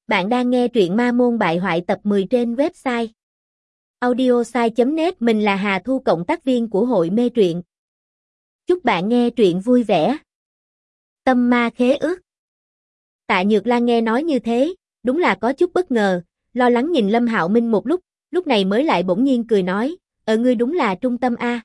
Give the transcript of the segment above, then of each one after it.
Bạn đang nghe truyện Ma Môn Bại Hoại tập 10 trên website audiosai.net. Mình là Hà Thu, cộng tác viên của hội mê truyện. Chúc bạn nghe truyện vui vẻ. Tâm ma khế ước. Tạ Nhược Lan nghe nói như thế, đúng là có chút bất ngờ, lo lắng nhìn Lâm Hạo Minh một lúc này mới lại bỗng nhiên cười nói, ngươi đúng là trung tâm a.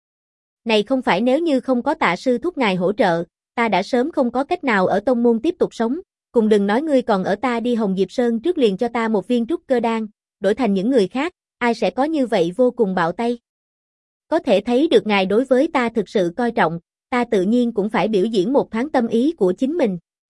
Này không phải nếu như không có Tạ sư thúc ngài hỗ trợ, ta đã sớm không có cách nào ở tông môn tiếp tục sống. Cùng đừng nói ngươi còn ở ta đi Hồng Diệp Sơn trước liền cho ta một viên trúc cơ đan, đổi thành những người khác, ai sẽ có như vậy vô cùng bạo tay. Có thể thấy được ngài đối với ta thực sự coi trọng, ta tự nhiên cũng phải biểu diễn một thoáng tâm ý của chính mình.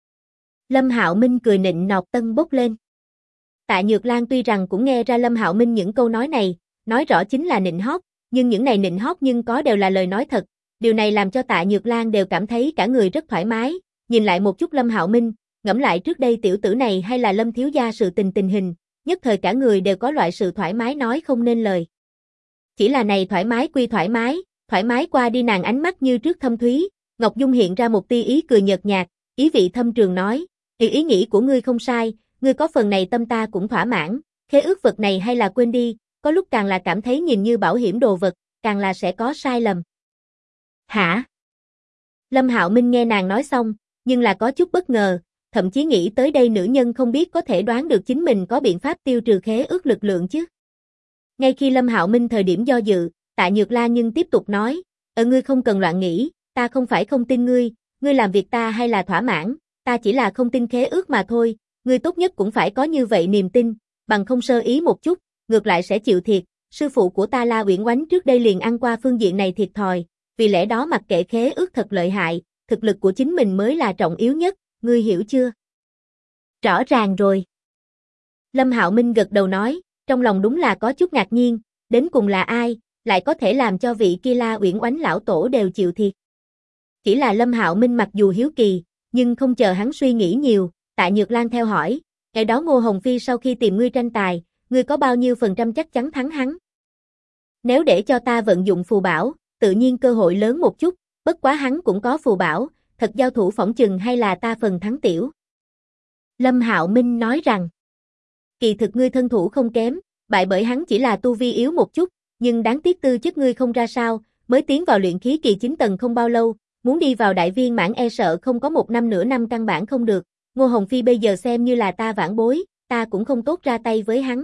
Lâm Hạo Minh cười nịnh nọt tân bốc lên. Tạ Nhược Lan tuy rằng cũng nghe ra Lâm Hạo Minh những câu nói này, nói rõ chính là nịnh hót, nhưng những này nịnh hót nhưng có đều là lời nói thật. Điều này làm cho Tạ Nhược Lan đều cảm thấy cả người rất thoải mái, nhìn lại một chút Lâm Hạo Minh, ngẫm lại trước đây tiểu tử này hay là Lâm thiếu gia sự tình hình, nhất thời cả người đều có loại sự thoải mái nói không nên lời. Chỉ là này thoải mái quy thoải mái qua đi nàng ánh mắt như trước thâm thúy, Ngọc Dung hiện ra một tia ý cười nhợt nhạt, ý vị thâm trường nói, ý nghĩ của ngươi không sai, ngươi có phần này tâm ta cũng thỏa mãn, khế ước vật này hay là quên đi, có lúc càng là cảm thấy nhìn như bảo hiểm đồ vật, càng là sẽ có sai lầm. Hả? Lâm Hạo Minh nghe nàng nói xong, nhưng là có chút bất ngờ, thậm chí nghĩ tới đây nữ nhân không biết có thể đoán được chính mình có biện pháp tiêu trừ khế ước lực lượng chứ. Ngay khi Lâm Hạo Minh thời điểm do dự, Tạ Nhược Lan nhưng tiếp tục nói, ngươi không cần loạn nghĩ, ta không phải không tin ngươi làm việc ta hay là thỏa mãn, ta chỉ là không tin khế ước mà thôi, ngươi tốt nhất cũng phải có như vậy niềm tin, bằng không sơ ý một chút, ngược lại sẽ chịu thiệt, sư phụ của ta La Uyển Oánh trước đây liền ăn qua phương diện này thiệt thòi, vì lẽ đó mặc kệ khế ước thật lợi hại, thực lực của chính mình mới là trọng yếu nhất. Ngươi hiểu chưa? Rõ ràng rồi. Lâm Hạo Minh gật đầu nói, trong lòng đúng là có chút ngạc nhiên, đến cùng là ai, lại có thể làm cho vị kia La Uyển Oánh lão tổ đều chịu thiệt. Chỉ là Lâm Hạo Minh mặc dù hiếu kỳ, nhưng không chờ hắn suy nghĩ nhiều, Tạ Nhược Lan theo hỏi, ngày đó Ngô Hồng Phi sau khi tìm ngươi tranh tài, ngươi có bao nhiêu phần trăm chắc chắn thắng hắn? Nếu để cho ta vận dụng phù bảo, tự nhiên cơ hội lớn một chút, bất quá hắn cũng có phù bảo, thật giao thủ phỏng chừng hay là ta phần thắng tiểu. Lâm Hạo Minh nói rằng, kỳ thực ngươi thân thủ không kém, bại bởi hắn chỉ là tu vi yếu một chút, nhưng đáng tiếc tư chất ngươi không ra sao, mới tiến vào luyện khí kỳ 9 tầng không bao lâu, muốn đi vào đại viên mãn e sợ không có một năm nửa năm căn bản không được, Ngô Hồng Phi bây giờ xem như là ta vãn bối, ta cũng không tốt ra tay với hắn.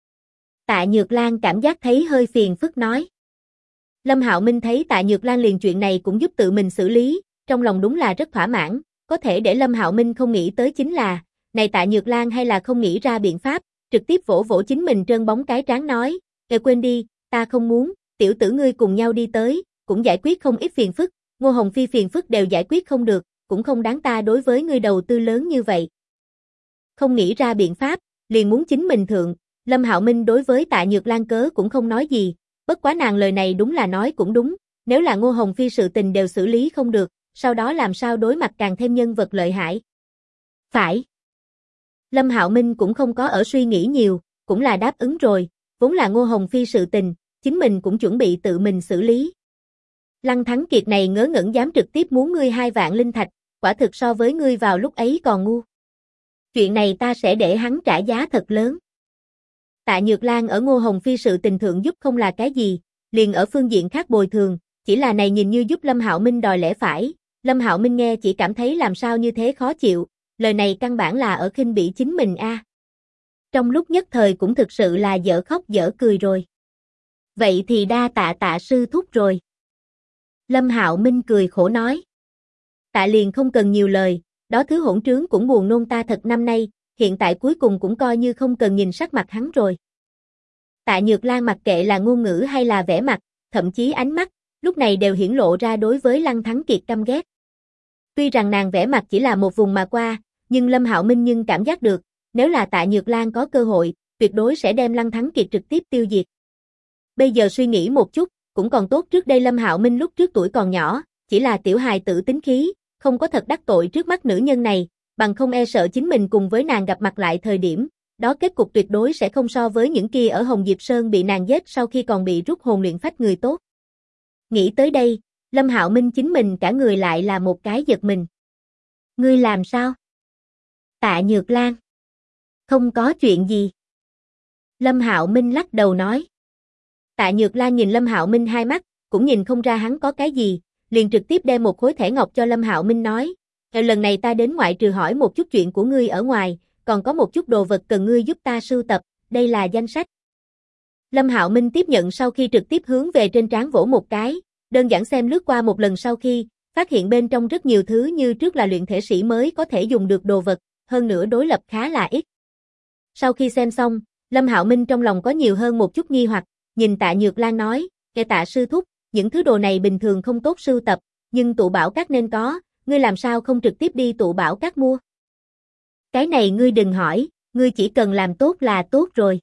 Tạ Nhược Lan cảm giác thấy hơi phiền phức nói. Lâm Hạo Minh thấy Tạ Nhược Lan liền chuyện này cũng giúp tự mình xử lý, trong lòng đúng là rất thỏa mãn, có thể để Lâm Hạo Minh không nghĩ tới chính là, này Tạ Nhược Lan hay là không nghĩ ra biện pháp, trực tiếp vỗ vỗ chính mình trơn bóng cái trán nói, quên đi, ta không muốn, tiểu tử ngươi cùng nhau đi tới, cũng giải quyết không ít phiền phức, Ngô Hồng Phi phiền phức đều giải quyết không được, cũng không đáng ta đối với ngươi đầu tư lớn như vậy. Không nghĩ ra biện pháp, liền muốn chính mình thượng, Lâm Hạo Minh đối với Tạ Nhược Lan cớ cũng không nói gì, bất quá nàng lời này đúng là nói cũng đúng, nếu là Ngô Hồng Phi sự tình đều xử lý không được, sau đó làm sao đối mặt càng thêm nhân vật lợi hại. Phải. Lâm Hạo Minh cũng không có ở suy nghĩ nhiều, cũng là đáp ứng rồi, vốn là Ngô Hồng Phi sự tình, chính mình cũng chuẩn bị tự mình xử lý. Lăng Thắng Kiệt này ngớ ngẩn dám trực tiếp muốn ngươi 2 vạn linh thạch, quả thực so với ngươi vào lúc ấy còn ngu. Chuyện này ta sẽ để hắn trả giá thật lớn. Tạ Nhược Lan ở Ngô Hồng Phi sự tình thượng giúp không là cái gì, liền ở phương diện khác bồi thường, chỉ là này nhìn như giúp Lâm Hạo Minh đòi lẽ phải, Lâm Hạo Minh nghe chỉ cảm thấy làm sao như thế khó chịu, lời này căn bản là ở khinh bỉ chính mình a. Trong lúc nhất thời cũng thực sự là dở khóc dở cười rồi. Vậy thì đa tạ Tạ sư thúc rồi. Lâm Hạo Minh cười khổ nói. Tạ liền không cần nhiều lời, đó thứ hỗn trướng cũng buồn nôn ta thật năm nay, hiện tại cuối cùng cũng coi như không cần nhìn sắc mặt hắn rồi. Tạ Nhược Lan mặc kệ là ngôn ngữ hay là vẻ mặt, thậm chí ánh mắt, lúc này đều hiển lộ ra đối với Lăng Thắng Kiệt căm ghét. Tuy rằng nàng vẻ mặt chỉ là một vùng mà qua, nhưng Lâm Hạo Minh nhưng cảm giác được, nếu là Tạ Nhược Lan có cơ hội, tuyệt đối sẽ đem Lăng Thắng Kiệt trực tiếp tiêu diệt. Bây giờ suy nghĩ một chút, cũng còn tốt trước đây Lâm Hạo Minh lúc trước tuổi còn nhỏ, chỉ là tiểu hài tử tính khí, không có thật đắc tội trước mắt nữ nhân này, bằng không e sợ chính mình cùng với nàng gặp mặt lại thời điểm, đó kết cục tuyệt đối sẽ không so với những kia ở Hồng Diệp Sơn bị nàng giết sau khi còn bị rút hồn luyện phách người tốt. Nghĩ tới đây, Lâm Hạo Minh chính mình cả người lại là một cái giật mình. Ngươi làm sao? Tạ Nhược Lan. Không có chuyện gì. Lâm Hạo Minh lắc đầu nói. Tạ Nhược Lan nhìn Lâm Hạo Minh hai mắt, cũng nhìn không ra hắn có cái gì, liền trực tiếp đem một khối thẻ ngọc cho Lâm Hạo Minh nói, lần này ta đến ngoại trừ hỏi một chút chuyện của ngươi ở ngoài, còn có một chút đồ vật cần ngươi giúp ta sưu tập, đây là danh sách. Lâm Hạo Minh tiếp nhận sau khi trực tiếp hướng về trên trán vỗ một cái, đơn giản xem lướt qua một lần sau khi, phát hiện bên trong rất nhiều thứ như trước là luyện thể sĩ mới có thể dùng được đồ vật, hơn nữa đối lập khá là ít. Sau khi xem xong, Lâm Hạo Minh trong lòng có nhiều hơn một chút nghi hoặc, nhìn Tạ Nhược Lan nói, kệ Tạ sư thúc, những thứ đồ này bình thường không tốt sưu tập, nhưng tụ bảo các nên có, ngươi làm sao không trực tiếp đi tụ bảo các mua? Cái này ngươi đừng hỏi, ngươi chỉ cần làm tốt là tốt rồi.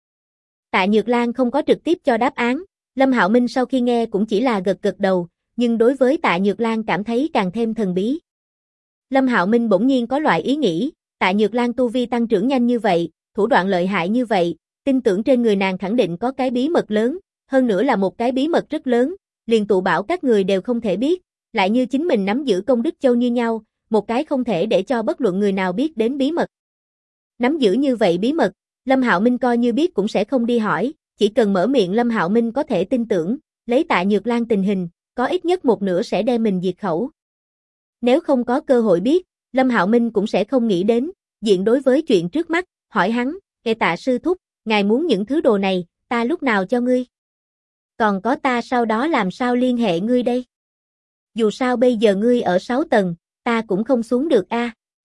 Tạ Nhược Lan không có trực tiếp cho đáp án, Lâm Hạo Minh sau khi nghe cũng chỉ là gật gật đầu, nhưng đối với Tạ Nhược Lan cảm thấy càng thêm thần bí. Lâm Hạo Minh bỗng nhiên có loại ý nghĩ, Tạ Nhược Lan tu vi tăng trưởng nhanh như vậy, thủ đoạn lợi hại như vậy, tin tưởng trên người nàng khẳng định có cái bí mật lớn, hơn nữa là một cái bí mật rất lớn, liền tụ bảo các người đều không thể biết, lại như chính mình nắm giữ công đức châu như nhau, một cái không thể để cho bất luận người nào biết đến bí mật. Nắm giữ như vậy bí mật, Lâm Hạo Minh coi như biết cũng sẽ không đi hỏi, chỉ cần mở miệng Lâm Hạo Minh có thể tin tưởng, lấy Tạ Nhược Lan tình hình, có ít nhất một nửa sẽ đem mình diệt khẩu. Nếu không có cơ hội biết, Lâm Hạo Minh cũng sẽ không nghĩ đến, diện đối với chuyện trước mắt, hỏi hắn, kệ Tạ sư thúc, ngài muốn những thứ đồ này, ta lúc nào cho ngươi? Còn có ta sau đó làm sao liên hệ ngươi đây? Dù sao bây giờ ngươi ở 6 tầng, ta cũng không xuống được a.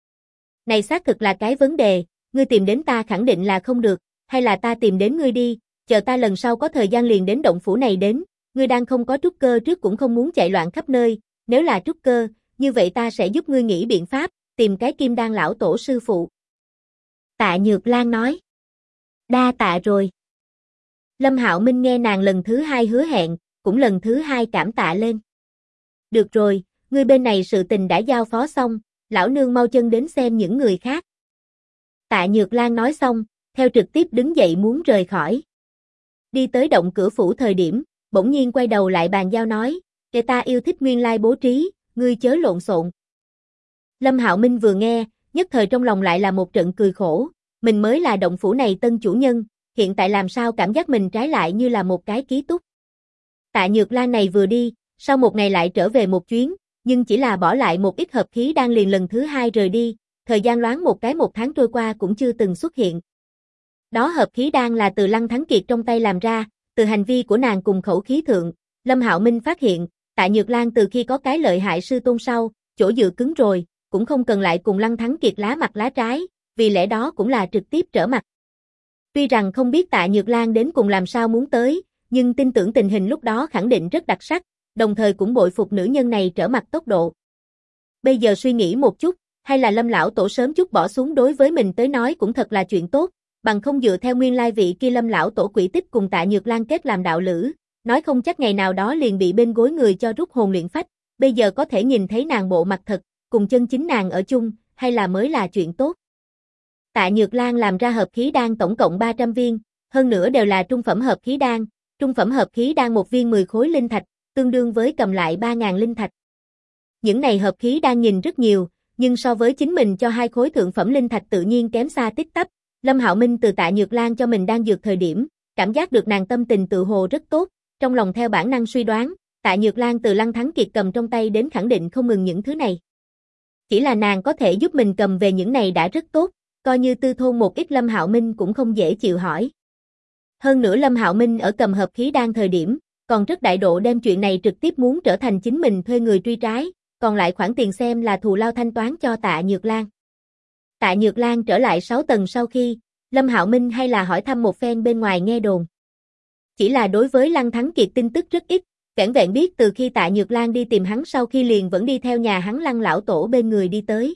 Này xác thực là cái vấn đề, ngươi tìm đến ta khẳng định là không được, hay là ta tìm đến ngươi đi, chờ ta lần sau có thời gian liền đến động phủ này đến, ngươi đang không có trúc cơ trước cũng không muốn chạy loạn khắp nơi, nếu là trúc cơ, như vậy ta sẽ giúp ngươi nghĩ biện pháp, tìm cái kim đan lão tổ sư phụ. Tạ Nhược Lan nói. Đa tạ rồi. Lâm Hạo Minh nghe nàng lần thứ hai hứa hẹn, cũng lần thứ hai cảm tạ lên. Được rồi, ngươi bên này sự tình đã giao phó xong, lão nương mau chân đến xem những người khác. Tạ Nhược Lan nói xong, theo trực tiếp đứng dậy muốn rời khỏi. Đi tới động cửa phủ thời điểm, bỗng nhiên quay đầu lại bàn giao nói, kệ ta yêu thích nguyên lai bố trí, ngươi chớ lộn xộn. Lâm Hạo Minh vừa nghe, nhất thời trong lòng lại là một trận cười khổ, mình mới là động phủ này tân chủ nhân, hiện tại làm sao cảm giác mình trái lại như là một cái ký túc. Tạ Nhược Lan này vừa đi, sau một ngày lại trở về một chuyến, nhưng chỉ là bỏ lại một ít hợp khí đan liền lần thứ hai rời đi, thời gian loáng một cái 1 tháng trôi qua cũng chưa từng xuất hiện. Đó hợp khí đan là từ Lăng Thắng Kiệt trong tay làm ra, từ hành vi của nàng cùng khẩu khí thượng, Lâm Hạo Minh phát hiện, Tạ Nhược Lan từ khi có cái lợi hại sư tôn sau, chỗ dựa cứng rồi, cũng không cần lại cùng Lăng Thắng Kiệt lá mặt lá trái, vì lẽ đó cũng là trực tiếp trở mặt. Tuy rằng không biết Tạ Nhược Lan đến cùng làm sao muốn tới, nhưng tin tưởng tình hình lúc đó khẳng định rất đặc sắc, đồng thời cũng bội phục nữ nhân này trở mặt tốc độ. Bây giờ suy nghĩ một chút, hay là Lâm lão tổ sớm chút bỏ xuống đối với mình tới nói cũng thật là chuyện tốt, bằng không dựa theo nguyên lai vị kia Lâm lão tổ quỷ tích cùng Tạ Nhược Lan kết làm đạo lữ, nói không chắc ngày nào đó liền bị bên gối người cho rút hồn luyện phách, bây giờ có thể nhìn thấy nàng bộ mặt thật, cùng chân chính nàng ở chung, hay là mới là chuyện tốt. Tạ Nhược Lan làm ra hợp khí đan tổng cộng 300 viên, hơn nữa đều là trung phẩm hợp khí đan, trung phẩm hợp khí đan một viên 10 khối linh thạch, tương đương với cầm lại 3.000 linh thạch. Những này hợp khí đan nhìn rất nhiều, nhưng so với chính mình cho 2 khối thượng phẩm linh thạch tự nhiên kém xa tích tắp. Lâm Hạo Minh từ Tạ Nhược Lan cho mình đang dược thời điểm, cảm giác được nàng tâm tình tự hồ rất tốt, trong lòng theo bản năng suy đoán, Tạ Nhược Lan từ Lăng Thắng Kiệt cầm trong tay đến khẳng định không ngừng những thứ này. Chỉ là nàng có thể giúp mình cầm về những này đã rất tốt, coi như tư thôn một ít Lâm Hạo Minh cũng không dễ chịu hỏi. Hơn nữa Lâm Hạo Minh ở cầm hợp khí đan thời điểm, còn rất đại độ đem chuyện này trực tiếp muốn trở thành chính mình thuê người truy trái, còn lại khoản tiền xem là thù lao thanh toán cho Tạ Nhược Lan. Tạ Nhược Lan trở lại 6 tầng sau khi, Lâm Hạo Minh hay là hỏi thăm một phen bên ngoài nghe đồn. Chỉ là đối với Lăng Thắng Kiệt tin tức rất ít, vẻn vẹn biết từ khi Tạ Nhược Lan đi tìm hắn sau khi liền vẫn đi theo nhà hắn Lăng lão tổ bên người đi tới.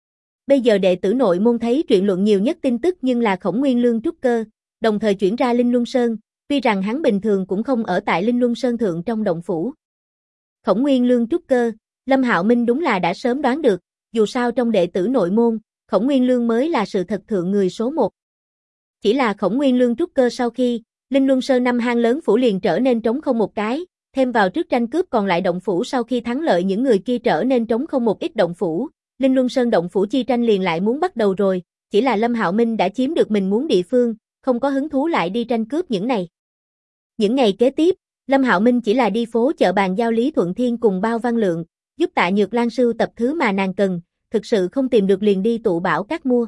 Bây giờ đệ tử nội môn thấy truyện luận nhiều nhất tin tức nhưng là Khổng Nguyên Lương trúc cơ, đồng thời chuyển ra Linh Luân Sơn, tuy rằng hắn bình thường cũng không ở tại Linh Luân Sơn thượng trong động phủ. Khổng Nguyên Lương trúc cơ, Lâm Hạo Minh đúng là đã sớm đoán được, dù sao trong đệ tử nội môn, Khổng Nguyên Lương mới là sự thật thượng người số 1. Chỉ là Khổng Nguyên Lương trúc cơ sau khi, Linh Luân Sơn năm hang lớn phủ liền trở nên trống không một cái, thêm vào trước tranh cướp còn lại động phủ sau khi thắng lợi những người kia trở nên trống không một ít động phủ, Linh Luân Sơn động phủ chi tranh liền lại muốn bắt đầu rồi, chỉ là Lâm Hạo Minh đã chiếm được mình muốn địa phương, không có hứng thú lại đi tranh cướp những này. Những ngày kế tiếp, Lâm Hạo Minh chỉ là đi phố chợ bàn giao Lý Thuận Thiên cùng Bao Văn Lượng, giúp Tạ Nhược Lan sưu tập thứ mà nàng cần, thực sự không tìm được liền đi tụ bảo các mua.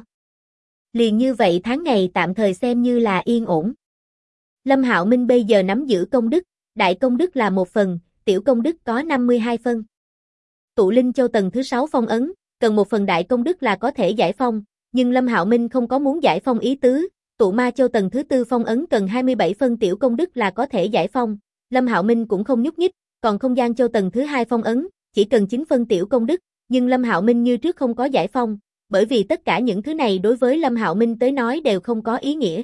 Liền như vậy tháng ngày tạm thời xem như là yên ổn. Lâm Hạo Minh bây giờ nắm giữ công đức, đại công đức là 1 phần, tiểu công đức có 52 phân. Tụ Linh Châu tầng thứ 6 phong ấn, cần 1 phần đại công đức là có thể giải phong, nhưng Lâm Hạo Minh không có muốn giải phong ý tứ. Tụ Ma Châu tầng thứ 4 phong ấn cần 27 phân tiểu công đức là có thể giải phong, Lâm Hạo Minh cũng không nhúc nhích, còn Không Gian Châu tầng thứ 2 phong ấn, chỉ cần 9 phân tiểu công đức, nhưng Lâm Hạo Minh như trước không có giải phong, bởi vì tất cả những thứ này đối với Lâm Hạo Minh tới nói đều không có ý nghĩa.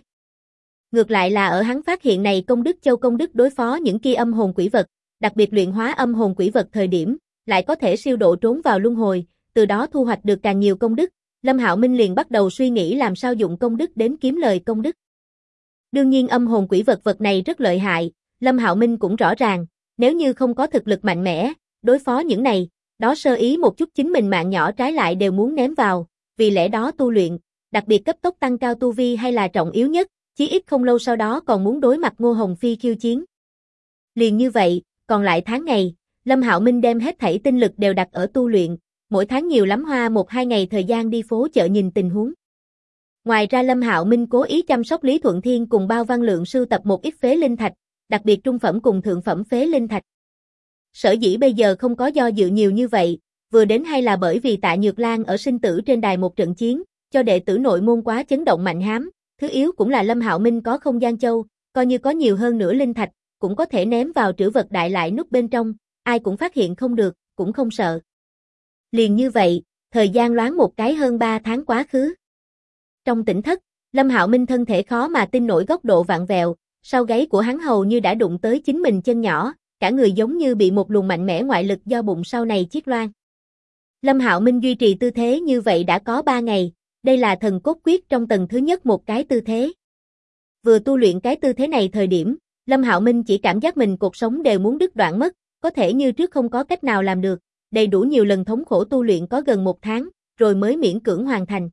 Ngược lại là ở hắn phát hiện này công đức châu công đức đối phó những kia âm hồn quỷ vật, đặc biệt luyện hóa âm hồn quỷ vật thời điểm, lại có thể siêu độ trốn vào luân hồi, từ đó thu hoạch được càng nhiều công đức. Lâm Hạo Minh liền bắt đầu suy nghĩ làm sao dụng công đức đến kiếm lời công đức. Đương nhiên âm hồn quỷ vật này rất lợi hại, Lâm Hạo Minh cũng rõ ràng, nếu như không có thực lực mạnh mẽ, đối phó những này, đó sơ ý một chút chính mình mạng nhỏ trái lại đều muốn ném vào, vì lẽ đó tu luyện, đặc biệt cấp tốc tăng cao tu vi hay là trọng yếu nhất, chí ít không lâu sau đó còn muốn đối mặt Ngô Hồng Phi khiêu chiến. Liền như vậy, còn lại tháng ngày, Lâm Hạo Minh đem hết thảy tinh lực đều đặt ở tu luyện, mỗi tháng nhiều lắm hoa 1-2 ngày thời gian đi phố chợ nhìn tình huống. Ngoài ra Lâm Hạo Minh cố ý chăm sóc Lý Thuận Thiên cùng Bao Văn Lượng sưu tập một ít phế linh thạch, đặc biệt trung phẩm cùng thượng phẩm phế linh thạch. Sở dĩ bây giờ không có do dự nhiều như vậy, vừa đến hay là bởi vì Tạ Nhược Lan ở sinh tử trên đài một trận chiến, cho đệ tử nội môn quá chấn động mạnh hám, thứ yếu cũng là Lâm Hạo Minh có Không Gian Châu, coi như có nhiều hơn nữa linh thạch, cũng có thể ném vào trữ vật đại lại nút bên trong, ai cũng phát hiện không được, cũng không sợ. Liền như vậy, thời gian loáng một cái hơn 3 tháng quá khứ. Trong tỉnh thất, Lâm Hạo Minh thân thể khó mà tin nổi góc độ vặn vẹo, sau gáy của hắn hầu như đã đụng tới chính mình chân nhỏ, cả người giống như bị một luồng mạnh mẽ ngoại lực do bụng sau này chiết loan. Lâm Hạo Minh duy trì tư thế như vậy đã có 3 ngày, đây là thần cốt quyết trong tầng thứ nhất một cái tư thế. Vừa tu luyện cái tư thế này thời điểm, Lâm Hạo Minh chỉ cảm giác mình cột sống đều muốn đứt đoạn mất, có thể như trước không có cách nào làm được, đầy đủ nhiều lần thống khổ tu luyện có gần 1 tháng, rồi mới miễn cưỡng hoàn thành.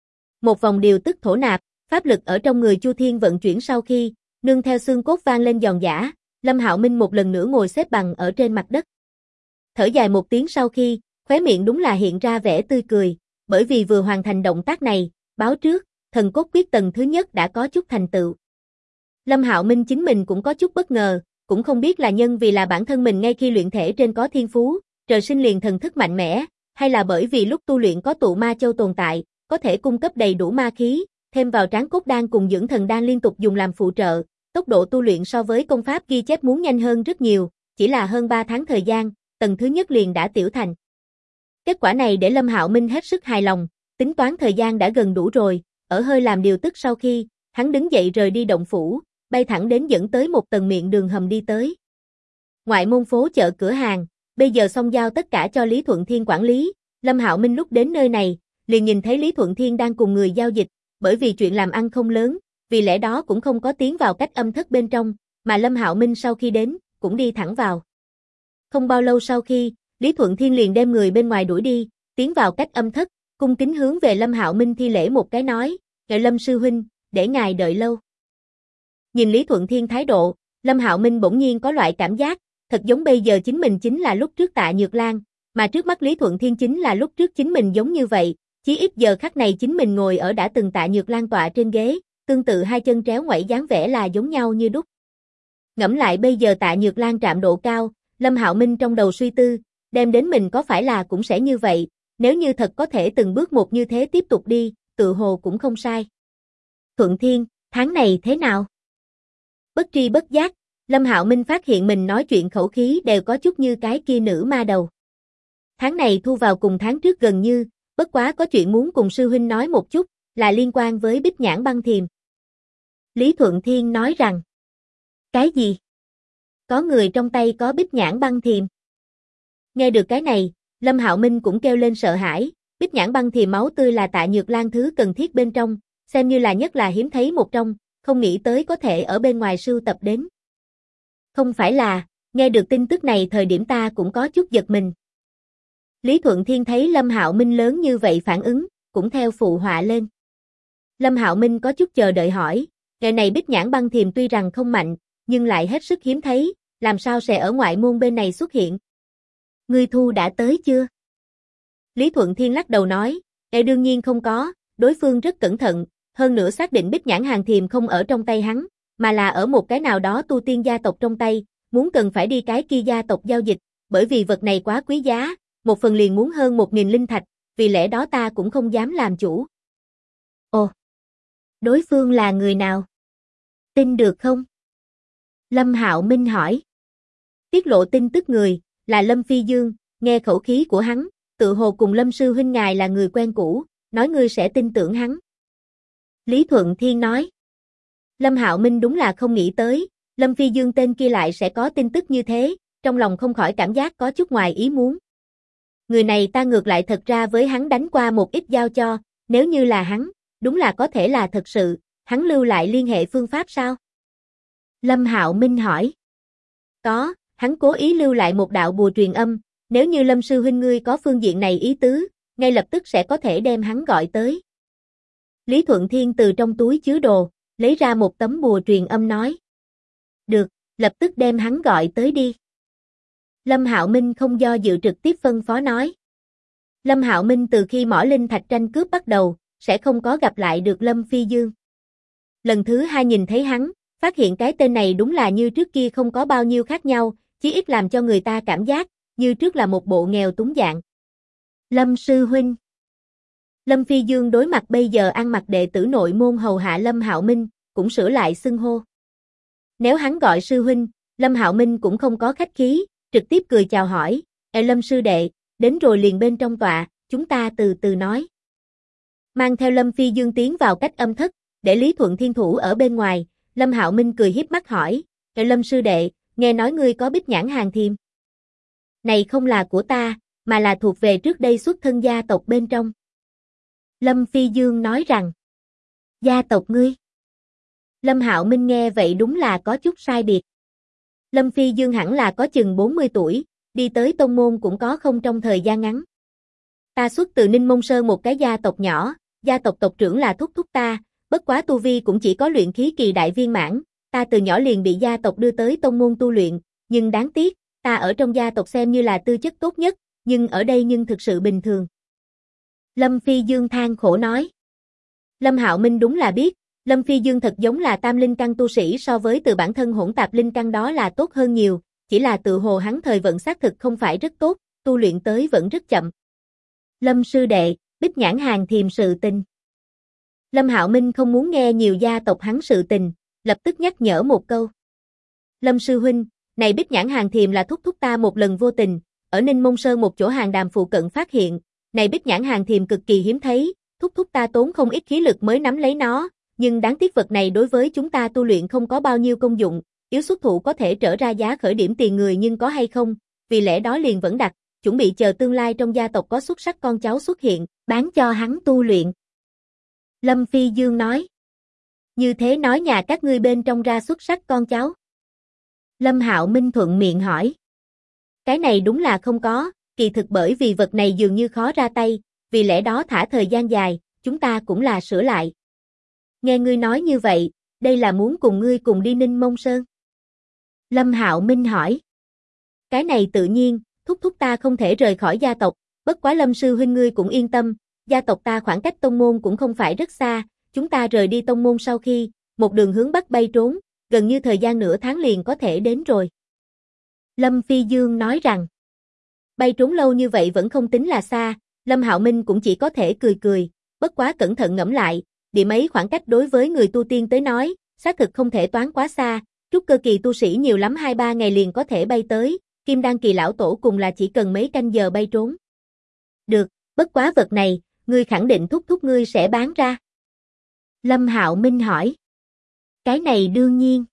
Một vòng điều tức thổ nạp, pháp lực ở trong người Chu Thiên vận chuyển sau khi, nương theo xương cốt vang lên giòn giã, Lâm Hạo Minh một lần nữa ngồi xếp bằng ở trên mặt đất. Thở dài một tiếng sau khi, khóe miệng đúng là hiện ra vẻ tươi cười, bởi vì vừa hoàn thành động tác này, báo trước, thần cốt quyết tầng thứ nhất đã có chút thành tựu. Lâm Hạo Minh chính mình cũng có chút bất ngờ, cũng không biết là nhân vì là bản thân mình ngay khi luyện thể trên có thiên phú, trời sinh liền thần thức mạnh mẽ, hay là bởi vì lúc tu luyện có tụ ma châu tồn tại, có thể cung cấp đầy đủ ma khí, thêm vào tráng cốt đan cùng dưỡng thần đan liên tục dùng làm phụ trợ, tốc độ tu luyện so với công pháp ghi chép muốn nhanh hơn rất nhiều, chỉ là hơn 3 tháng thời gian, tầng thứ nhất liền đã tiểu thành. Kết quả này để Lâm Hạo Minh hết sức hài lòng, tính toán thời gian đã gần đủ rồi, ở hơi làm điều tức sau khi, hắn đứng dậy rời đi động phủ, bay thẳng đến dẫn tới một tầng miệng đường hầm đi tới. Ngoại môn phố chợ cửa hàng, bây giờ xong giao tất cả cho Lý Thuận Thiên quản lý, Lâm Hạo Minh lúc đến nơi này, liền nhìn thấy Lý Thuận Thiên đang cùng người giao dịch, bởi vì chuyện làm ăn không lớn, vì lẽ đó cũng không có tiến vào cách âm thất bên trong, mà Lâm Hạo Minh sau khi đến, cũng đi thẳng vào. Không bao lâu sau khi, Lý Thuận Thiên liền đem người bên ngoài đuổi đi, tiến vào cách âm thất, cung kính hướng về Lâm Hạo Minh thi lễ một cái nói, "Ngài Lâm sư huynh, để ngài đợi lâu." Nhìn Lý Thuận Thiên thái độ, Lâm Hạo Minh bỗng nhiên có loại cảm giác, thật giống bây giờ chính mình chính là lúc trước Tạ Nhược Lan, mà trước mắt Lý Thuận Thiên chính là lúc trước chính mình giống như vậy, chí ít giờ khắc này chính mình ngồi ở đã từng Tạ Nhược Lan tọa trên ghế, tương tự hai chân tréo ngoảy dáng vẻ là giống nhau như đúc. Ngẫm lại bây giờ Tạ Nhược Lan trạm độ cao, Lâm Hạo Minh trong đầu suy tư, đem đến mình có phải là cũng sẽ như vậy, nếu như thật có thể từng bước một như thế tiếp tục đi, tự hồ cũng không sai. Thuận Thiên, tháng này thế nào? Bất tri bất giác, Lâm Hạo Minh phát hiện mình nói chuyện khẩu khí đều có chút như cái kia nữ ma đầu. Tháng này thu vào cùng tháng trước gần như, bất quá có chuyện muốn cùng sư huynh nói một chút, là liên quan với Bích Nhãn Băng Thiềm. Lý Thuận Thiên nói rằng, cái gì? Có người trong tay có Bích Nhãn Băng Thiềm. Nghe được cái này, Lâm Hạo Minh cũng kêu lên sợ hãi, Bích Nhãn Băng Thiềm máu tươi là Tạ Nhược Lan thứ cần thiết bên trong, xem như là nhất là hiếm thấy một trong, không nghĩ tới có thể ở bên ngoài sưu tập đến. Không phải là, nghe được tin tức này thời điểm ta cũng có chút giật mình. Lý Thuận Thiên thấy Lâm Hạo Minh lớn như vậy phản ứng, cũng theo phụ họa lên. Lâm Hạo Minh có chút chờ đợi hỏi, nghề này Bích Nhãn băng thiềm tuy rằng không mạnh, nhưng lại hết sức hiếm thấy, làm sao sẽ ở ngoại môn bên này xuất hiện? Ngươi thu đã tới chưa? Lý Thuận Thiên lắc đầu nói, đương nhiên không có, đối phương rất cẩn thận, hơn nữa xác định Bích Nhãn hàng thiềm không ở trong tay hắn, mà là ở một cái nào đó tu tiên gia tộc trong tay, muốn cần phải đi cái kia gia tộc giao dịch, bởi vì vật này quá quý giá, một phần liền muốn hơn 1.000 linh thạch, vì lẽ đó ta cũng không dám làm chủ. Ồ, đối phương là người nào? Tin được không? Lâm Hạo Minh hỏi. Tiết lộ tin tức người, là Lâm Phi Dương, nghe khẩu khí của hắn, tự hồ cùng Lâm sư huynh ngài là người quen cũ, nói ngươi sẽ tin tưởng hắn. Lý Thuận Thiên nói. Lâm Hạo Minh đúng là không nghĩ tới, Lâm Phi Dương tên kia lại sẽ có tin tức như thế, trong lòng không khỏi cảm giác có chút ngoài ý muốn. Người này ta ngược lại thật ra với hắn đánh qua một ít giao cho, nếu như là hắn, đúng là có thể là thật sự, hắn lưu lại liên hệ phương pháp sao? Lâm Hạo Minh hỏi. Có, hắn cố ý lưu lại một đạo bùa truyền âm, nếu như Lâm sư huynh ngươi có phương diện này ý tứ, ngay lập tức sẽ có thể đem hắn gọi tới. Lý Thuận Thiên từ trong túi chứa đồ, lấy ra một tấm bùa truyền âm nói. Được, lập tức đem hắn gọi tới đi. Lâm Hạo Minh không do dự trực tiếp phân phó nói. Lâm Hạo Minh từ khi mỏ linh thạch tranh cướp bắt đầu, sẽ không có gặp lại được Lâm Phi Dương. Lần thứ hai nhìn thấy hắn, phát hiện cái tên này đúng là như trước kia không có bao nhiêu khác nhau, chí ít làm cho người ta cảm giác, như trước là một bộ nghèo túng dạng. Lâm sư huynh. Lâm Phi Dương đối mặt bây giờ ăn mặc đệ tử nội môn hầu hạ Lâm Hạo Minh, cũng sửa lại xưng hô. Nếu hắn gọi sư huynh, Lâm Hạo Minh cũng không có khách khí, trực tiếp cười chào hỏi, Lâm sư đệ, đến rồi liền bên trong tọa, chúng ta từ từ nói. Mang theo Lâm Phi Dương tiến vào cách âm thất, để Lý Thuận Thiên thủ ở bên ngoài, Lâm Hạo Minh cười hiếp mắt hỏi, Lâm sư đệ, nghe nói ngươi có Bích Nhãn hàng thiềm. Này không là của ta, mà là thuộc về trước đây xuất thân gia tộc bên trong. Lâm Phi Dương nói rằng, gia tộc ngươi. Lâm Hạo Minh nghe vậy đúng là có chút sai biệt. Lâm Phi Dương hẳn là có chừng 40 tuổi, đi tới tông môn cũng có không trong thời gian ngắn. Ta xuất từ Ninh Mông Sơn một cái gia tộc nhỏ, gia tộc tộc trưởng là thúc thúc ta, bất quá tu vi cũng chỉ có luyện khí kỳ đại viên mãn, ta từ nhỏ liền bị gia tộc đưa tới tông môn tu luyện, nhưng đáng tiếc, ta ở trong gia tộc xem như là tư chất tốt nhất, nhưng ở đây nhưng thực sự bình thường. Lâm Phi Dương than khổ nói. Lâm Hạo Minh đúng là biết, Lâm Phi Dương thật giống là tam linh căn tu sĩ so với từ bản thân hỗn tạp linh căn đó là tốt hơn nhiều, chỉ là tự hồ hắn thời vận xác thực không phải rất tốt, tu luyện tới vẫn rất chậm. Lâm sư đệ, Bích Nhãn hàng thiềm sự tình. Lâm Hạo Minh không muốn nghe nhiều gia tộc hắn sự tình, lập tức nhắc nhở một câu. Lâm sư huynh, này Bích Nhãn hàng thiềm là thúc thúc ta một lần vô tình, ở Ninh Mông Sơn một chỗ hàng đàm phụ cận phát hiện, này Bích Nhãn hàng thiềm cực kỳ hiếm thấy, thúc thúc ta tốn không ít khí lực mới nắm lấy nó, nhưng đáng tiếc vật này đối với chúng ta tu luyện không có bao nhiêu công dụng, yếu xuất thủ có thể trở ra giá khởi điểm tiền người nhưng có hay không, vì lẽ đó liền vẫn đặt, chuẩn bị chờ tương lai trong gia tộc có xuất sắc con cháu xuất hiện, bán cho hắn tu luyện. Lâm Phi Dương nói. Như thế nói nhà các ngươi bên trong ra xuất sắc con cháu. Lâm Hạo Minh thuận miệng hỏi. Cái này đúng là không có, kỳ thực bởi vì vật này dường như khó ra tay, vì lẽ đó thả thời gian dài, chúng ta cũng là sửa lại. Nghe ngươi nói như vậy, đây là muốn cùng ngươi cùng đi Ninh Mông Sơn. Lâm Hạo Minh hỏi. Cái này tự nhiên, thúc thúc ta không thể rời khỏi gia tộc, bất quá Lâm sư huynh ngươi cũng yên tâm, gia tộc ta khoảng cách tông môn cũng không phải rất xa, chúng ta rời đi tông môn sau khi, một đường hướng bắc bay trốn, gần như thời gian nửa tháng liền có thể đến rồi. Lâm Phi Dương nói rằng, bay trốn lâu như vậy vẫn không tính là xa, Lâm Hạo Minh cũng chỉ có thể cười cười, bất quá cẩn thận ngẫm lại, điểm ấy khoảng cách đối với người tu tiên tới nói, xác thực không thể toán quá xa, trúc cơ kỳ tu sĩ nhiều lắm 2-3 ngày liền có thể bay tới, kim đan kỳ lão tổ cùng là chỉ cần mấy canh giờ bay trốn. Được, bất quá vật này, ngươi khẳng định thúc thúc ngươi sẽ bán ra. Lâm Hạo Minh hỏi. Cái này đương nhiên.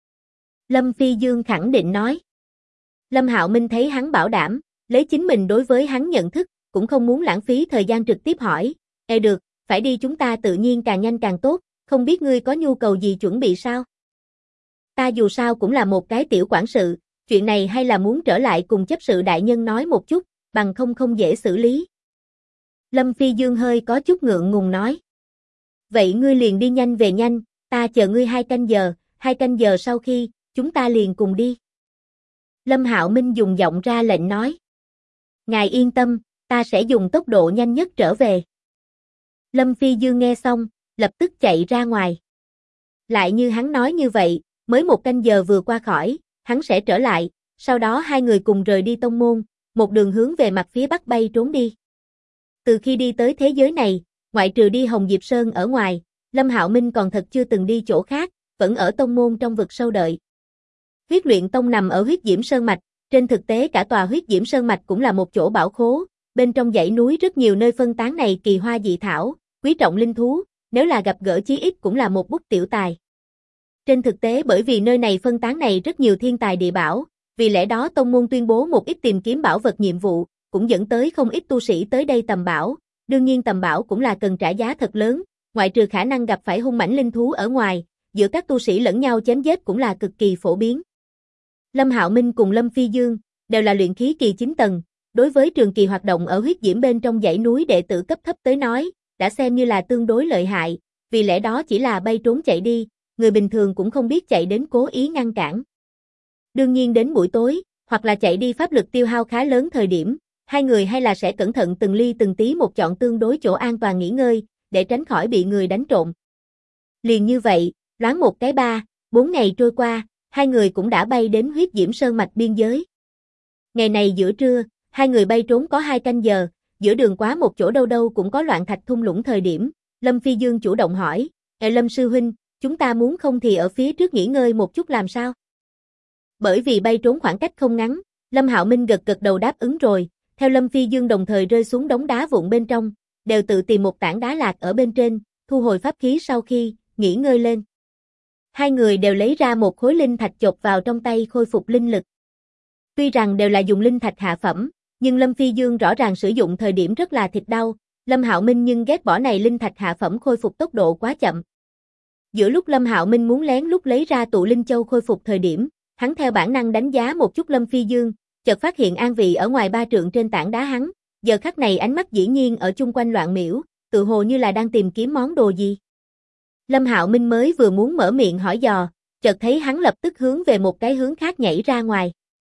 Lâm Phi Dương khẳng định nói. Lâm Hạo Minh thấy hắn bảo đảm, lấy chính mình đối với hắn nhận thức, cũng không muốn lãng phí thời gian trực tiếp hỏi. Được, phải đi chúng ta tự nhiên càng nhanh càng tốt, không biết ngươi có nhu cầu gì chuẩn bị sao? Ta dù sao cũng là một cái tiểu quản sự, chuyện này hay là muốn trở lại cùng chấp sự đại nhân nói một chút, bằng không không dễ xử lý. Lâm Phi Dương hơi có chút ngượng ngùng nói. Vậy ngươi liền đi nhanh về nhanh, ta chờ ngươi 2 canh giờ sau khi, chúng ta liền cùng đi. Lâm Hạo Minh dùng giọng ra lệnh nói. Ngài yên tâm, ta sẽ dùng tốc độ nhanh nhất trở về. Lâm Phi Dương nghe xong, lập tức chạy ra ngoài. Lại như hắn nói như vậy, mới 1 canh giờ vừa qua khỏi, hắn sẽ trở lại, sau đó hai người cùng rời đi tông môn, một đường hướng về mặt phía bắc bay trốn đi. Từ khi đi tới thế giới này, ngoại trừ đi Hồng Diệp Sơn ở ngoài, Lâm Hạo Minh còn thật chưa từng đi chỗ khác, vẫn ở tông môn trong vực sâu đợi. Huyết luyện tông nằm ở huyết diễm sơn mạch, trên thực tế cả tòa huyết diễm sơn mạch cũng là một chỗ bảo khố, bên trong dãy núi rất nhiều nơi phân tán này kỳ hoa dị thảo, quý trọng linh thú, nếu là gặp gỡ chí ít cũng là một bút tiểu tài. Trên thực tế bởi vì nơi này phân tán này rất nhiều thiên tài địa bảo, vì lẽ đó tông môn tuyên bố một ít tìm kiếm bảo vật nhiệm vụ, cũng dẫn tới không ít tu sĩ tới đây tầm bảo, đương nhiên tầm bảo cũng là cần trả giá thật lớn, ngoại trừ khả năng gặp phải hung mãnh linh thú ở ngoài, giữa các tu sĩ lẫn nhau chém giết cũng là cực kỳ phổ biến. Lâm Hạo Minh cùng Lâm Phi Dương đều là luyện khí kỳ 9 tầng, đối với trường kỳ hoạt động ở huyết diễm bên trong dãy núi đệ tử cấp thấp tới nói, đã xem như là tương đối lợi hại, vì lẽ đó chỉ là bay trốn chạy đi, người bình thường cũng không biết chạy đến cố ý ngăn cản. Đương nhiên đến buổi tối, hoặc là chạy đi pháp lực tiêu hao khá lớn thời điểm, hai người hay là sẽ cẩn thận từng ly từng tí một chọn tương đối chỗ an toàn nghỉ ngơi, để tránh khỏi bị người đánh trộm. Liền như vậy, loáng một cái 3-4 ngày trôi qua, hai người cũng đã bay đến huyết diễm sơn mạch biên giới. Ngày này giữa trưa, hai người bay trốn có 2 canh giờ, giữa đường quá một chỗ đâu đâu cũng có loạn thạch thung lũng thời điểm, Lâm Phi Dương chủ động hỏi, Lâm sư huynh, chúng ta muốn không thì ở phía trước nghỉ ngơi một chút làm sao? Bởi vì bay trốn khoảng cách không ngắn, Lâm Hạo Minh gật gật đầu đáp ứng rồi, theo Lâm Phi Dương đồng thời rơi xuống đống đá vụn bên trong, đều tự tìm một tảng đá lạc ở bên trên, thu hồi pháp khí sau khi nghỉ ngơi lên. Hai người đều lấy ra một khối linh thạch chộp vào trong tay khôi phục linh lực. Tuy rằng đều là dùng linh thạch hạ phẩm, nhưng Lâm Phi Dương rõ ràng sử dụng thời điểm rất là thịt đau, Lâm Hạo Minh nhưng ghét bỏ này linh thạch hạ phẩm khôi phục tốc độ quá chậm. Giữa lúc Lâm Hạo Minh muốn lén lút lấy ra tụ linh châu khôi phục thời điểm, hắn theo bản năng đánh giá một chút Lâm Phi Dương, chợt phát hiện an vị ở ngoài 3 trượng trên tảng đá hắn, giờ khắc này ánh mắt dĩ nhiên ở chung quanh loạn miểu, tự hồ như là đang tìm kiếm món đồ gì. Lâm Hạo Minh mới vừa muốn mở miệng hỏi dò, chợt thấy hắn lập tức hướng về một cái hướng khác nhảy ra ngoài.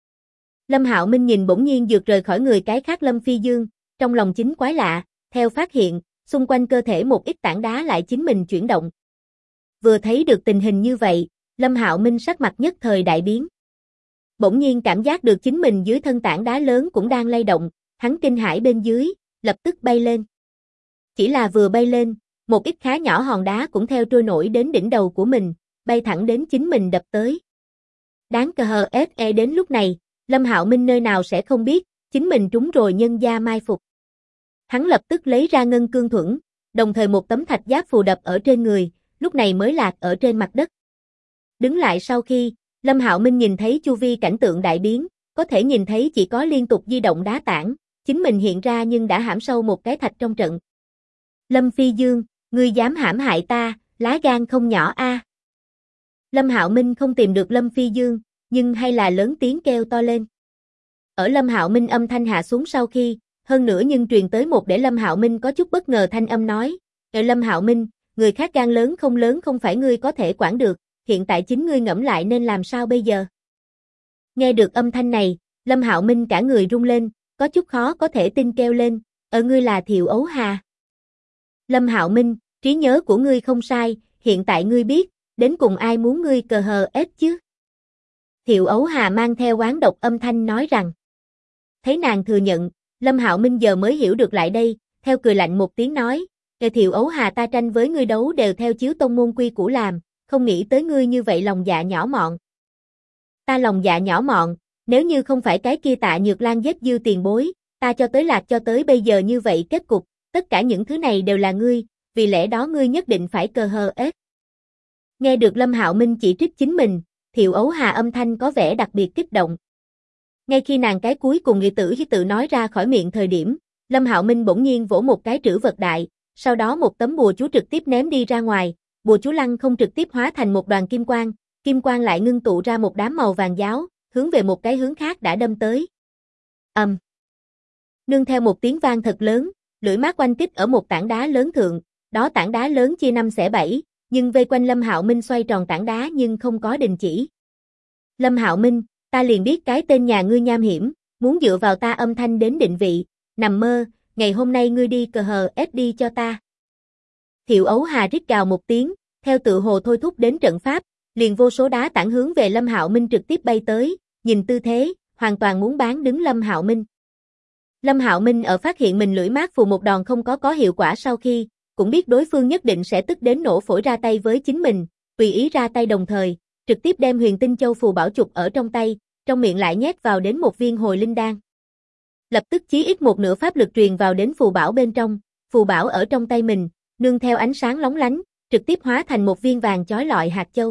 Lâm Hạo Minh nhìn bỗng nhiên vượt rời khỏi người cái khác Lâm Phi Dương, trong lòng chính quái lạ, theo phát hiện, xung quanh cơ thể một ít tảng đá lại chính mình chuyển động. Vừa thấy được tình hình như vậy, Lâm Hạo Minh sắc mặt nhất thời đại biến. Bỗng nhiên cảm giác được chính mình dưới thân tảng đá lớn cũng đang lay động, hắn kinh hãi bên dưới, lập tức bay lên. Chỉ là vừa bay lên, một ít khá nhỏ hòn đá cũng theo trôi nổi đến đỉnh đầu của mình, bay thẳng đến chính mình đập tới. Đáng cờ hờ SE đến lúc này, Lâm Hạo Minh nơi nào sẽ không biết, chính mình trúng rồi nhân gia mai phục. Hắn lập tức lấy ra ngân cương thuẫn, đồng thời một tấm thạch giáp phù đập ở trên người, lúc này mới lạc ở trên mặt đất. Đứng lại sau khi, Lâm Hạo Minh nhìn thấy chu vi cảnh tượng đại biến, có thể nhìn thấy chỉ có liên tục di động đá tảng, chính mình hiện ra nhưng đã hãm sâu một cái thạch trong trận. Lâm Phi Dương, ngươi dám hãm hại ta, lá gan không nhỏ a. Lâm Hạo Minh không tìm được Lâm Phi Dương, nhưng hay là lớn tiếng kêu to lên. Ở Lâm Hạo Minh âm thanh hạ xuống sau khi, hơn nữa nhưng truyền tới một để Lâm Hạo Minh có chút bất ngờ thanh âm nói, Lâm Hạo Minh, người khác gan lớn không phải ngươi có thể quản được, hiện tại chính ngươi ngẫm lại nên làm sao bây giờ. Nghe được âm thanh này, Lâm Hạo Minh cả người rung lên, có chút khó có thể tin kêu lên, ngươi là Thiệu Ấu Hà. Lâm Hạo Minh, trí nhớ của ngươi không sai, hiện tại ngươi biết, đến cùng ai muốn ngươi cờ hờ ết chứ? Thiệu Ấu Hà mang theo oán độc âm thanh nói rằng. Thấy nàng thừa nhận, Lâm Hạo Minh giờ mới hiểu được lại đây, theo cười lạnh một tiếng nói, Thiệu Ấu Hà ta tranh với ngươi đấu đều theo chiếu tông môn quy củ làm, không nghĩ tới ngươi như vậy lòng dạ nhỏ mọn. Ta lòng dạ nhỏ mọn, nếu như không phải cái kia Tạ Nhược Lan giết Dư tiền bối, ta cho tới lạc cho tới bây giờ như vậy kết cục, tất cả những thứ này đều là ngươi, vì lẽ đó ngươi nhất định phải cờ hờ ết. Nghe được Lâm Hạo Minh chỉ trích chính mình, Thiệu Ấu Hà âm thanh có vẻ đặc biệt kích động. Ngay khi nàng cái cuối cùng nghị tử tự nói ra khỏi miệng thời điểm, Lâm Hạo Minh bỗng nhiên vỗ một cái trữ vật đại, sau đó một tấm bùa chú trực tiếp ném đi ra ngoài, bùa chú lăng không trực tiếp hóa thành một đoàn kim quang lại ngưng tụ ra một đám màu vàng giáo, hướng về một cái hướng khác đã đâm tới. Nương theo một tiếng vang thật lớn, lưỡi mát oanh kích ở một tảng đá lớn thượng, đó tảng đá lớn chia năm xẻ bảy, nhưng vây quanh Lâm Hạo Minh xoay tròn tảng đá nhưng không có đình chỉ. Lâm Hạo Minh, ta liền biết cái tên nhà ngươi nham hiểm, muốn dựa vào ta âm thanh đến định vị, nằm mơ, ngày hôm nay ngươi đi cờ hờ ép đi cho ta. Thiệu Ấu Hà rít gào một tiếng, theo tự hồ thôi thúc đến trận pháp, liền vô số đá tảng hướng về Lâm Hạo Minh trực tiếp bay tới, nhìn tư thế, hoàn toàn muốn bán đứng Lâm Hạo Minh. Lâm Hạo Minh ở phát hiện mình lưỡi mát phù một đòn không có hiệu quả sau khi, cũng biết đối phương nhất định sẽ tức đến nổ phổi ra tay với chính mình, tùy ý ra tay đồng thời, trực tiếp đem Huyền Tinh Châu phù bảo chụp ở trong tay, trong miệng lại nhét vào đến một viên hồi linh đan. Lập tức chí ít một nửa pháp lực truyền vào đến phù bảo bên trong, phù bảo ở trong tay mình, nương theo ánh sáng lóng lánh, trực tiếp hóa thành một viên vàng chói lọi hạt châu.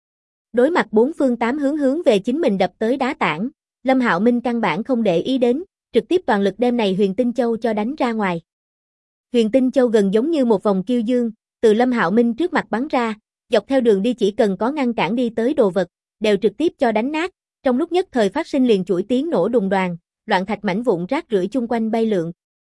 Đối mặt bốn phương tám hướng về chính mình đập tới đá tảng, Lâm Hạo Minh căn bản không để ý đến, trực tiếp toàn lực đem này Huyền Tinh Châu cho đánh ra ngoài. Huyền Tinh Châu gần giống như một vòng kiêu dương, từ Lâm Hạo Minh trước mặt bắn ra, dọc theo đường đi chỉ cần có ngăn cản đi tới đồ vật, đều trực tiếp cho đánh nát, trong lúc nhất thời phát sinh liền chuỗi tiếng nổ đùng đoàng, loạn thạch mảnh vụn rác rưởi chung quanh bay lượn.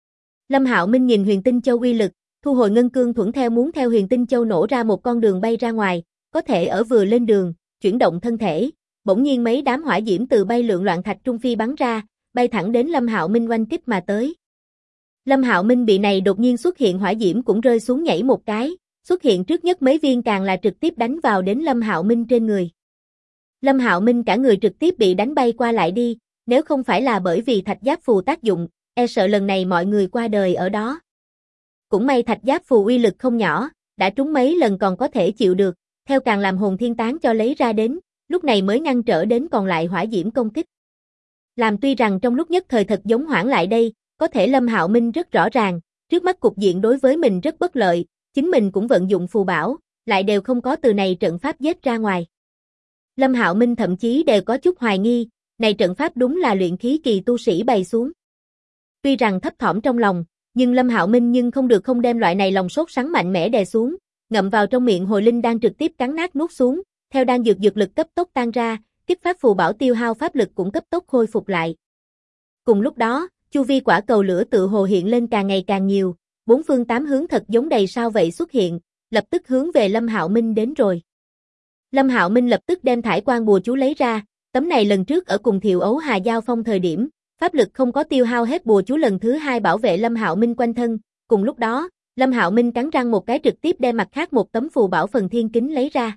Lâm Hạo Minh nhìn Huyền Tinh Châu uy lực, thu hồi ngân cương thuẫn theo muốn theo Huyền Tinh Châu nổ ra một con đường bay ra ngoài, có thể ở vừa lên đường, chuyển động thân thể, bỗng nhiên mấy đám hỏa diễm từ bay lượn loạn thạch trung phi bắn ra, bay thẳng đến Lâm Hạo Minh oanh kích mà tới. Lâm Hạo Minh bị này đột nhiên xuất hiện hỏa diễm cũng rơi xuống nhảy một cái, xuất hiện trước nhất mấy viên càng là trực tiếp đánh vào đến Lâm Hạo Minh trên người. Lâm Hạo Minh cả người trực tiếp bị đánh bay qua lại đi, nếu không phải là bởi vì thạch giáp phù tác dụng, e sợ lần này mọi người qua đời ở đó. Cũng may thạch giáp phù uy lực không nhỏ, đã trúng mấy lần còn có thể chịu được, theo càng làm hồn thiên tán cho lấy ra đến, lúc này mới ngăn trở đến còn lại hỏa diễm công kích. Làm tuy rằng trong lúc nhất thời thật giống hoảng lại đây, có thể Lâm Hạo Minh rất rõ ràng, trước mắt cục diện đối với mình rất bất lợi, chính mình cũng vận dụng phù bảo, lại đều không có từ này trận pháp giết ra ngoài. Lâm Hạo Minh thậm chí đều có chút hoài nghi, này trận pháp đúng là luyện khí kỳ tu sĩ bày xuống. Tuy rằng thấp thỏm trong lòng, nhưng Lâm Hạo Minh nhưng không được không đem loại này lòng sốt sắng mạnh mẽ đè xuống, ngậm vào trong miệng hồi linh đan trực tiếp cắn nát nuốt xuống, theo đan dược lực cấp tốc tan ra, kích phát phù bảo tiêu hao pháp lực cũng cấp tốc khôi phục lại. Cùng lúc đó, chu vi quả cầu lửa tự hồ hiện lên càng ngày càng nhiều, bốn phương tám hướng thật giống đầy sao vậy xuất hiện, lập tức hướng về Lâm Hạo Minh đến rồi. Lâm Hạo Minh lập tức đem thải quan bùa chú lấy ra, tấm này lần trước ở cùng Thiệu Ấu Hà giao phong thời điểm, pháp lực không có tiêu hao hết bùa chú lần thứ hai bảo vệ Lâm Hạo Minh quanh thân, cùng lúc đó, Lâm Hạo Minh cắn răng một cái trực tiếp đem mặt khác một tấm phù bảo phần thiên kính lấy ra.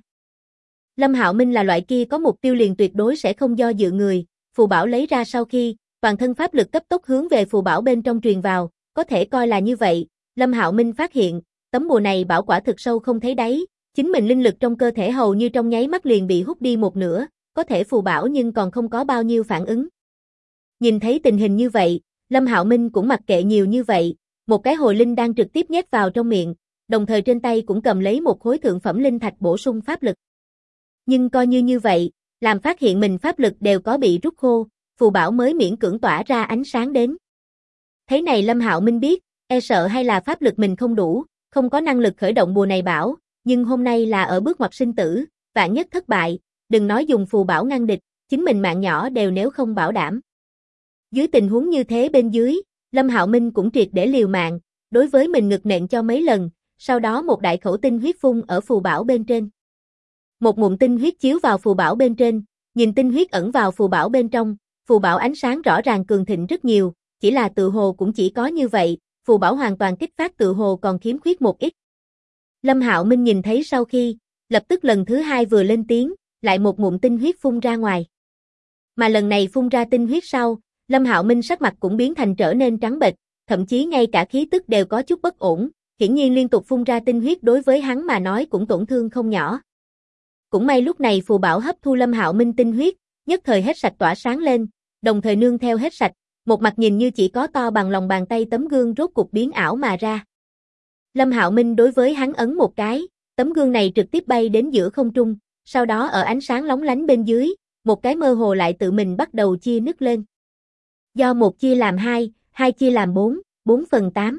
Lâm Hạo Minh là loại kia có mục tiêu liền tuyệt đối sẽ không do dự người, phù bảo lấy ra sau khi, toàn thân pháp lực cấp tốc hướng về phù bảo bên trong truyền vào, có thể coi là như vậy, Lâm Hạo Minh phát hiện, tấm bùa này bảo quả thực sâu không thấy đáy, chính mình linh lực trong cơ thể hầu như trong nháy mắt liền bị hút đi một nửa, có thể phù bảo nhưng còn không có bao nhiêu phản ứng. Nhìn thấy tình hình như vậy, Lâm Hạo Minh cũng mặc kệ nhiều như vậy, một cái hồi linh đang trực tiếp nhét vào trong miệng, đồng thời trên tay cũng cầm lấy một khối thượng phẩm linh thạch bổ sung pháp lực. Nhưng coi như vậy, làm phát hiện mình pháp lực đều có bị rút khô, phù bảo mới miễn cưỡng tỏa ra ánh sáng đến. Thế này Lâm Hạo Minh biết, e sợ hay là pháp lực mình không đủ, không có năng lực khởi động bùa này bảo, nhưng hôm nay là ở bước ngoặt sinh tử, vạn nhất thất bại, đừng nói dùng phù bảo ngăn địch, chính mình mạng nhỏ đều nếu không bảo đảm. Dưới tình huống như thế bên dưới, Lâm Hạo Minh cũng triệt để liều mạng, đối với mình ngực nện cho mấy lần, sau đó một đại khẩu tinh huyết phun ở phù bảo bên trên. Một ngụm tinh huyết chiếu vào phù bảo bên trên, nhìn tinh huyết ẩn vào phù bảo bên trong, phù bảo ánh sáng rõ ràng cường thịnh rất nhiều, chỉ là tự hồ cũng chỉ có như vậy, phù bảo hoàn toàn kích phát tự hồ còn khiếm khuyết một ít. Lâm Hạo Minh nhìn thấy sau khi, lập tức lần thứ hai vừa lên tiếng, lại một ngụm tinh huyết phun ra ngoài. Mà lần này phun ra tinh huyết sau, Lâm Hạo Minh sắc mặt cũng biến thành trở nên trắng bệch, thậm chí ngay cả khí tức đều có chút bất ổn, hiển nhiên liên tục phun ra tinh huyết đối với hắn mà nói cũng tổn thương không nhỏ. Cũng may lúc này phù bảo hấp thu Lâm Hạo Minh tinh huyết, nhất thời hết sạch tỏa sáng lên, đồng thời nương theo hết sạch, một mặt nhìn như chỉ có to bằng lòng bàn tay tấm gương rốt cục biến ảo mà ra. Lâm Hạo Minh đối với hắn ấn một cái, tấm gương này trực tiếp bay đến giữa không trung, sau đó ở ánh sáng lóng lánh bên dưới, một cái mơ hồ lại tự mình bắt đầu chia nứt lên. Do 1 chia làm 2, 2 chia làm 4, 4/8.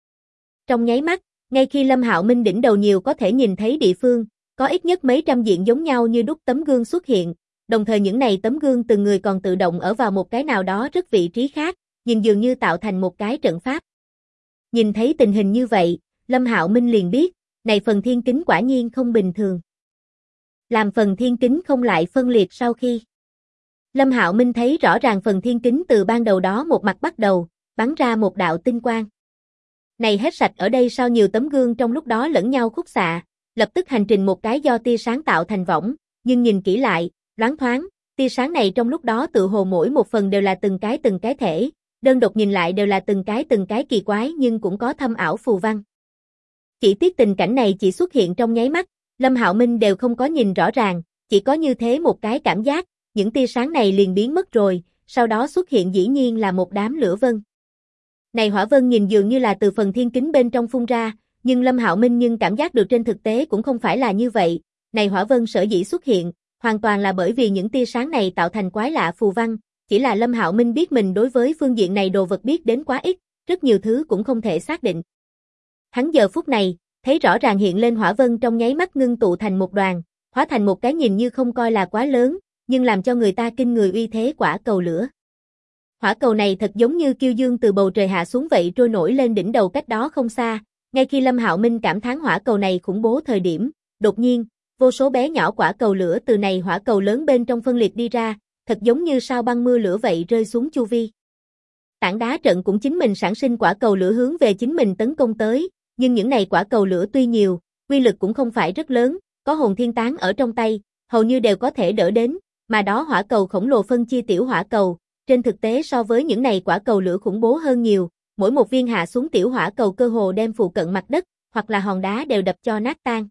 Trong nháy mắt, ngay khi Lâm Hạo Minh đỉnh đầu nhiều có thể nhìn thấy địa phương, có ít nhất mấy trăm diện giống nhau như đúc tấm gương xuất hiện, đồng thời những này tấm gương từng người còn tự động ở vào một cái nào đó rất vị trí khác, nhìn dường như tạo thành một cái trận pháp. Nhìn thấy tình hình như vậy, Lâm Hạo Minh liền biết, này phần thiên kính quả nhiên không bình thường. Làm phần thiên kính không lại phân liệt sau khi. Lâm Hạo Minh thấy rõ ràng phần thiên kính từ ban đầu đó một mặt bắt đầu, bắn ra một đạo tinh quang. Này hết sạch ở đây sao nhiều tấm gương trong lúc đó lẫn nhau khúc xạ, lập tức hành trình một cái do tia sáng tạo thành võng, nhưng nhìn kỹ lại, loáng thoáng, tia sáng này trong lúc đó tự hồ mỗi một phần đều là từng cái thể, đơn độc nhìn lại đều là từng cái kỳ quái nhưng cũng có thâm ảo phù văn. Chỉ tiếc tình cảnh này chỉ xuất hiện trong nháy mắt, Lâm Hạo Minh đều không có nhìn rõ ràng, chỉ có như thế một cái cảm giác, những tia sáng này liền biến mất rồi, sau đó xuất hiện dĩ nhiên là một đám lửa vân. Này hỏa vân nhìn dường như là từ phần thiên kính bên trong phun ra, nhưng Lâm Hạo Minh nhưng cảm giác được trên thực tế cũng không phải là như vậy, này hỏa vân sở dĩ xuất hiện, hoàn toàn là bởi vì những tia sáng này tạo thành quái lạ phù văn, chỉ là Lâm Hạo Minh biết mình đối với phương diện này đồ vật biết đến quá ít, rất nhiều thứ cũng không thể xác định. Hắn giờ phút này, thấy rõ ràng hiện lên hỏa vân trong nháy mắt ngưng tụ thành một đoàn, hóa thành một cái nhìn như không coi là quá lớn, nhưng làm cho người ta kinh người uy thế quả cầu lửa. Hỏa cầu này thật giống như kiêu dương từ bầu trời hạ xuống vậy trôi nổi lên đỉnh đầu cách đó không xa, ngay khi Lâm Hạo Minh cảm thán hỏa cầu này khủng bố thời điểm, đột nhiên, vô số bé nhỏ quả cầu lửa từ này hỏa cầu lớn bên trong phân liệt đi ra, thật giống như sao băng mưa lửa vậy rơi xuống chu vi. Tảng đá trận cũng chính mình sản sinh quả cầu lửa hướng về chính mình tấn công tới, nhưng những này quả cầu lửa tuy nhiều, uy lực cũng không phải rất lớn, có hồn thiên tán ở trong tay, hầu như đều có thể đỡ đến, mà đó hỏa cầu khổng lồ phân chia tiểu hỏa cầu, trên thực tế so với những này quả cầu lửa khủng bố hơn nhiều, mỗi một viên hạ xuống tiểu hỏa cầu cơ hồ đem phụ cận mặt đất, hoặc là hòn đá đều đập cho nát tan.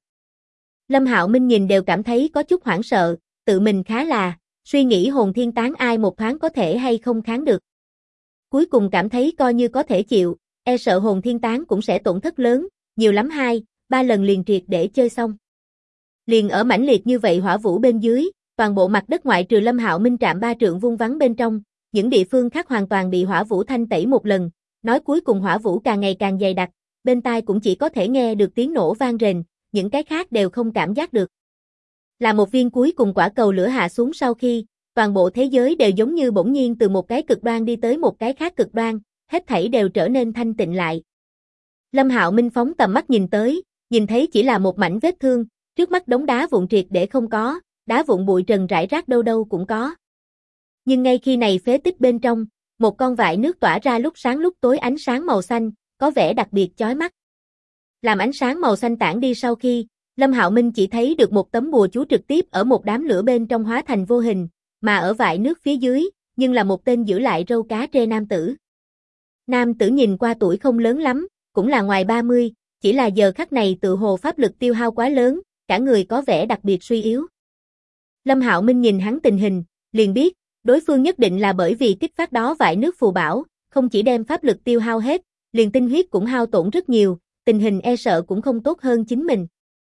Lâm Hạo Minh nhìn đều cảm thấy có chút hoảng sợ, tự mình khá là, suy nghĩ hồn thiên tán ai một thoáng có thể hay không kháng được. Cuối cùng cảm thấy coi như có thể chịu, e sợ hồn thiên tán cũng sẽ tổn thất lớn, nhiều lắm 2-3 lần liền triệt để chơi xong. Liền ở mãnh liệt như vậy hỏa vũ bên dưới, toàn bộ mặt đất ngoại trừ Lâm Hạo Minh trạm 3 trượng vuông vắn bên trong, những địa phương khác hoàn toàn bị hỏa vũ thanh tẩy một lần, nói cuối cùng hỏa vũ càng ngày càng dày đặc, bên tai cũng chỉ có thể nghe được tiếng nổ vang rền, những cái khác đều không cảm giác được. Là một viên cuối cùng quả cầu lửa hạ xuống sau khi, toàn bộ thế giới đều giống như bỗng nhiên từ một cái cực đoan đi tới một cái khác cực đoan, hết thảy đều trở nên thanh tịnh lại. Lâm Hạo Minh phóng tầm mắt nhìn tới, nhìn thấy chỉ là một mảnh vết thương, trước mắt đống đá vụn triệt để không có, đá vụn bụi trần rải rác đâu đâu cũng có. Nhưng ngay khi này phế tích bên trong, một con vại nước tỏa ra lúc sáng lúc tối ánh sáng màu xanh, có vẻ đặc biệt chói mắt. Làm ánh sáng màu xanh tản đi sau khi, Lâm Hạo Minh chỉ thấy được một tấm bùa chú trực tiếp ở một đám lửa bên trong hóa thành vô hình, mà ở vại nước phía dưới, nhưng là một tên giữ lại râu cá trê nam tử. Nam tử nhìn qua tuổi không lớn lắm, cũng là ngoài 30, chỉ là giờ khắc này tự hồ pháp lực tiêu hao quá lớn, cả người có vẻ đặc biệt suy yếu. Lâm Hạo Minh nhìn hắn tình hình, liền biết, đối phương nhất định là bởi vì kích phát đó vại nước phù bảo, không chỉ đem pháp lực tiêu hao hết, liền tinh huyết cũng hao tổn rất nhiều, tình hình e sợ cũng không tốt hơn chính mình.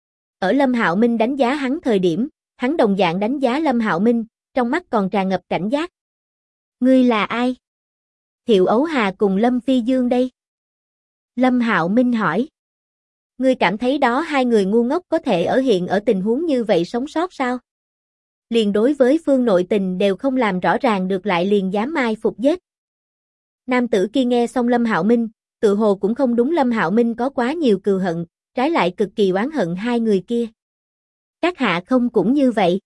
Ở Lâm Hạo Minh đánh giá hắn thời điểm, hắn đồng dạng đánh giá Lâm Hạo Minh, trong mắt còn tràn ngập cảnh giác. Ngươi là ai? Thiệu Ấu Hà cùng Lâm Phi Dương đây. Lâm Hạo Minh hỏi. Ngươi cảm thấy đó hai người ngu ngốc có thể ở hiện ở tình huống như vậy sống sót sao? Liền đối với phương nội tình đều không làm rõ ràng được lại liền dám mai phục giết. Nam tử kia nghe xong Lâm Hạo Minh, tự hồ cũng không đúng Lâm Hạo Minh có quá nhiều cừu hận, trái lại cực kỳ oán hận hai người kia. Các hạ không cũng như vậy.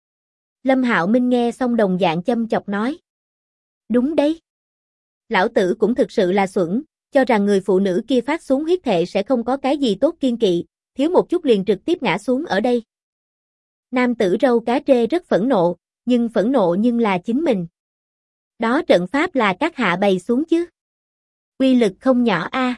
Lâm Hạo Minh nghe xong đồng dạng châm chọc nói. Đúng đấy. Lão tử cũng thực sự là xuẩn, cho rằng người phụ nữ kia phát xuống huyết thệ sẽ không có cái gì tốt kiên kỵ, thiếu một chút liền trực tiếp ngã xuống ở đây. Nam tử râu cá trê rất phẫn nộ, nhưng phẫn nộ nhưng là chính mình. Đó trận pháp là các hạ bày xuống chứ. Uy lực không nhỏ a.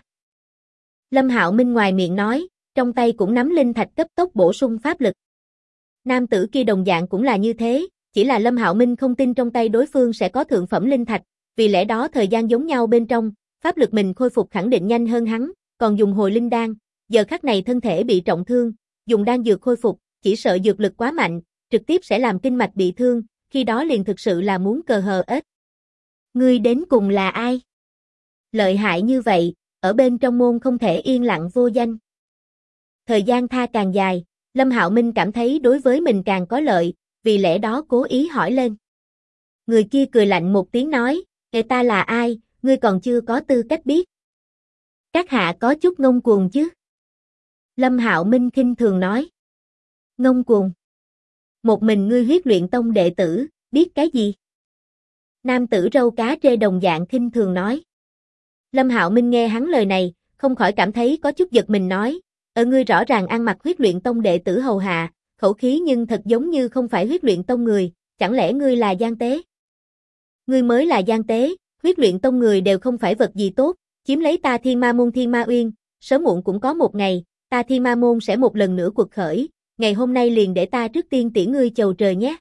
Lâm Hạo Minh ngoài miệng nói, trong tay cũng nắm linh thạch cấp tốc bổ sung pháp lực. Nam tử kia đồng dạng cũng là như thế, chỉ là Lâm Hạo Minh không tin trong tay đối phương sẽ có thượng phẩm linh thạch, vì lẽ đó thời gian giống nhau bên trong, pháp lực mình khôi phục khẳng định nhanh hơn hắn, còn dùng hồi linh đan, giờ khắc này thân thể bị trọng thương, dùng đan dược khôi phục, chỉ sợ dược lực quá mạnh, trực tiếp sẽ làm kinh mạch bị thương, khi đó liền thực sự là muốn cờ hờ ếch. Ngươi đến cùng là ai? Lợi hại như vậy, ở bên trong môn không thể yên lặng vô danh. Thời gian tha càng dài, Lâm Hạo Minh cảm thấy đối với mình càng có lợi, vì lẽ đó cố ý hỏi lên. Người kia cười lạnh một tiếng nói, người ta là ai, ngươi còn chưa có tư cách biết. Các hạ có chút ngông cuồng chứ. Lâm Hạo Minh khinh thường nói. Ngông cuồng. Một mình ngươi huyết luyện tông đệ tử, biết cái gì? Nam tử râu cá trê đồng dạng khinh thường nói. Lâm Hạo Minh nghe hắn lời này, không khỏi cảm thấy có chút giật mình nói, ngươi rõ ràng ăn mặc huyết luyện tông đệ tử hầu hạ, khẩu khí nhưng thật giống như không phải huyết luyện tông người, chẳng lẽ ngươi là gian tế? Ngươi mới là gian tế, huyết luyện tông người đều không phải vật gì tốt, chiếm lấy ta Thiên Ma môn Thiên Ma Uyên, sớm muộn cũng có một ngày, ta Thiên Ma môn sẽ một lần nữa quật khởi, ngày hôm nay liền để ta trước tiên tiễn ngươi chầu trời nhé.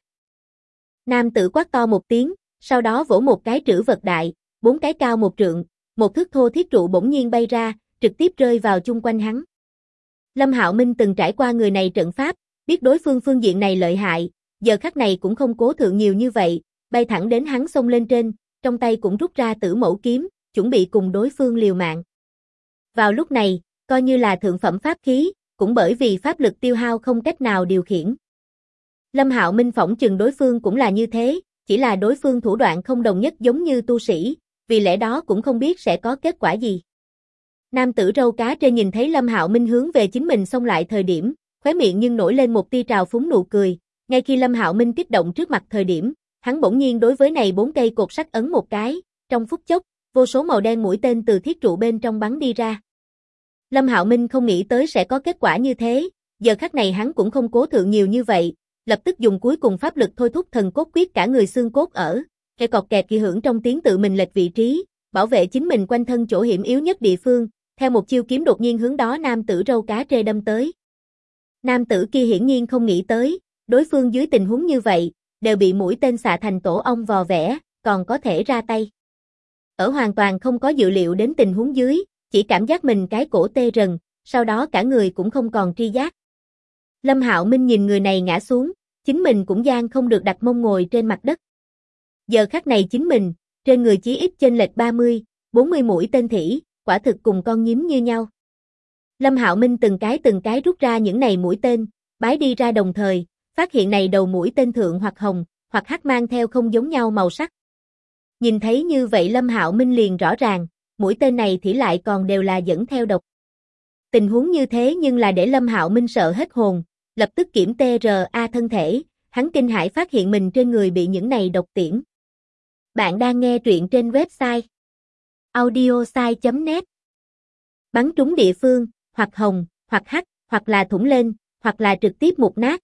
Nam tử quát to một tiếng, sau đó vỗ một cái trữ vật đại, 4 cái cao 1 trượng, một thước thô thiết trụ bỗng nhiên bay ra, trực tiếp rơi vào chung quanh hắn. Lâm Hạo Minh từng trải qua người này trận pháp, biết đối phương phương diện này lợi hại, giờ khắc này cũng không cố thượng nhiều như vậy, bay thẳng đến hắn xông lên trên, trong tay cũng rút ra Tử Mẫu kiếm, chuẩn bị cùng đối phương liều mạng. Vào lúc này, coi như là thượng phẩm pháp khí, cũng bởi vì pháp lực tiêu hao không cách nào điều khiển. Lâm Hạo Minh phỏng chừng đối phương cũng là như thế, chỉ là đối phương thủ đoạn không đồng nhất giống như tu sĩ, vì lẽ đó cũng không biết sẽ có kết quả gì. Nam tử râu cá trê nhìn thấy Lâm Hạo Minh hướng về chính mình xông lại thời điểm, khóe miệng nhưng nổi lên một tia trào phúng nụ cười, ngay khi Lâm Hạo Minh kích động trước mặt thời điểm, hắn bỗng nhiên đối với này 4 cây cột sắt ấn một cái, trong phút chốc, vô số màu đen mũi tên từ thiết trụ bên trong bắn đi ra. Lâm Hạo Minh không nghĩ tới sẽ có kết quả như thế, giờ khắc này hắn cũng không cố thượng nhiều như vậy, lập tức dùng cuối cùng pháp lực thôi thúc thần cốt quyết cả người xương cốt ở, cây cọt kẹt kỳ hưởng trong tiếng tự mình lệch vị trí, bảo vệ chính mình quanh thân chỗ hiểm yếu nhất địa phương, theo một chiêu kiếm đột nhiên hướng đó nam tử râu cá trê đâm tới. Nam tử kia hiển nhiên không nghĩ tới, đối phương dưới tình huống như vậy, đều bị mũi tên xạ thành tổ ong vò vẽ, còn có thể ra tay. Ở hoàn toàn không có dự liệu đến tình huống dưới, chỉ cảm giác mình cái cổ tê rần, sau đó cả người cũng không còn tri giác. Lâm Hạo Minh nhìn người này ngã xuống, chính mình cũng gian không được đặt mông ngồi trên mặt đất. Giờ khắc này chính mình, trên người chí ít chênh lệch 30, 40 mũi tên thỉ, quả thực cùng con nhím như nhau. Lâm Hạo Minh từng cái rút ra những này mũi tên, bái đi ra đồng thời, phát hiện này đầu mũi tên thượng hoặc hồng, hoặc hắc mang theo không giống nhau màu sắc. Nhìn thấy như vậy Lâm Hạo Minh liền rõ ràng, mũi tên này thì lại còn đều là dẫn theo độc. Tình huống như thế nhưng là để Lâm Hạo Minh sợ hết hồn, lập tức kiểm TRA thân thể, hắn kinh hãi phát hiện mình trên người bị những này độc tiễn. Bạn đang nghe truyện trên website audiosai.net. Bắn trúng địa phương, hoặc hồng, hoặc hắc, hoặc là thủng lên, hoặc là trực tiếp mục nát.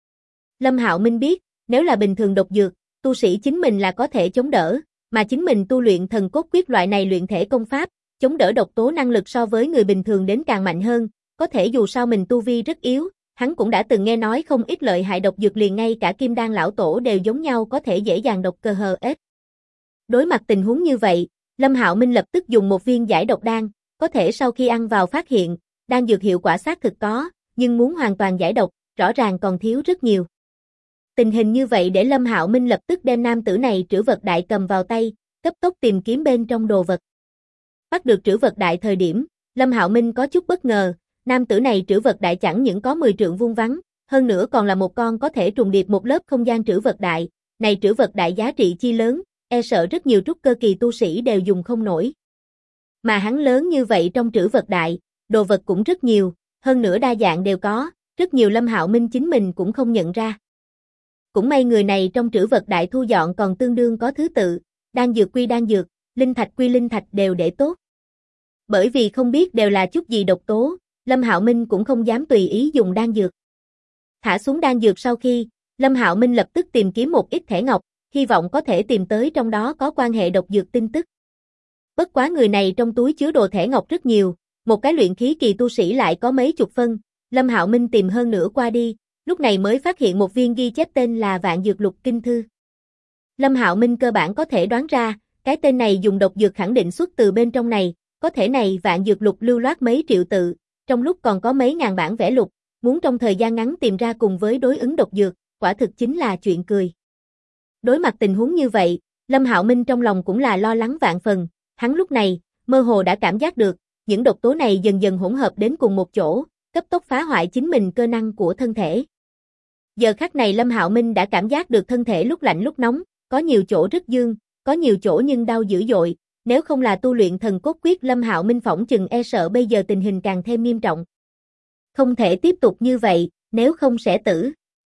Lâm Hạo Minh biết, nếu là bình thường độc dược, tu sĩ chính mình là có thể chống đỡ, mà chính mình tu luyện thần cốt quyết loại này luyện thể công pháp, chống đỡ độc tố năng lực so với người bình thường đến càng mạnh hơn, có thể dù sao mình tu vi rất yếu, hắn cũng đã từng nghe nói không ít lợi hại độc dược liền ngay cả Kim Đan lão tổ đều giống nhau có thể dễ dàng độc cơ hờ ết. Đối mặt tình huống như vậy, Lâm Hạo Minh lập tức dùng một viên giải độc đan, có thể sau khi ăn vào phát hiện, đan dược hiệu quả xác thực có, nhưng muốn hoàn toàn giải độc, rõ ràng còn thiếu rất nhiều. Tình hình như vậy để Lâm Hạo Minh lập tức đem nam tử này trữ vật đại cầm vào tay, cấp tốc tìm kiếm bên trong đồ vật. Bắt được trữ vật đại thời điểm, Lâm Hạo Minh có chút bất ngờ, nam tử này trữ vật đại chẳng những có 10 trượng vuông vắn, hơn nữa còn là một con có thể trùng điệp một lớp không gian trữ vật đại, này trữ vật đại giá trị chi lớn, e sợ rất nhiều trúc cơ kỳ tu sĩ đều dùng không nổi. Mà hắn lớn như vậy trong trữ vật đại, đồ vật cũng rất nhiều, hơn nữa đa dạng đều có, rất nhiều Lâm Hạo Minh chính mình cũng không nhận ra. Cũng may người này trong trữ vật đại thu dọn còn tương đương có thứ tự, đan dược quy đan dược, linh thạch quy linh thạch đều để tốt. Bởi vì không biết đều là chút gì độc tố, Lâm Hạo Minh cũng không dám tùy ý dùng đan dược. Thả xuống đan dược sau khi, Lâm Hạo Minh lập tức tìm kiếm một ít thẻ ngọc, hy vọng có thể tìm tới trong đó có quan hệ độc dược tin tức. Bất quá người này trong túi chứa đồ thẻ ngọc rất nhiều, một cái luyện khí kỳ tu sĩ lại có mấy chục phân, Lâm Hạo Minh tìm hơn nửa qua đi, lúc này mới phát hiện một viên ghi chép tên là Vạn Dược Lục Kinh Thư. Lâm Hạo Minh cơ bản có thể đoán ra, cái tên này dùng độc dược khẳng định xuất từ bên trong này, có thể này Vạn Dược Lục lưu loát mấy triệu tự, trong lúc còn có mấy ngàn bản vẽ lục, muốn trong thời gian ngắn tìm ra cùng với đối ứng độc dược, quả thực chính là chuyện cười. Đối mặt tình huống như vậy, Lâm Hạo Minh trong lòng cũng là lo lắng vạn phần, hắn lúc này, mơ hồ đã cảm giác được, những độc tố này dần dần hỗn hợp đến cùng một chỗ, cấp tốc phá hoại chính mình cơ năng của thân thể. Giờ khắc này Lâm Hạo Minh đã cảm giác được thân thể lúc lạnh lúc nóng, có nhiều chỗ rất dương, có nhiều chỗ nhưng đau dữ dội, nếu không là tu luyện thần cốt quyết Lâm Hạo Minh phỏng chừng e sợ bây giờ tình hình càng thêm nghiêm trọng. Không thể tiếp tục như vậy, nếu không sẽ tử.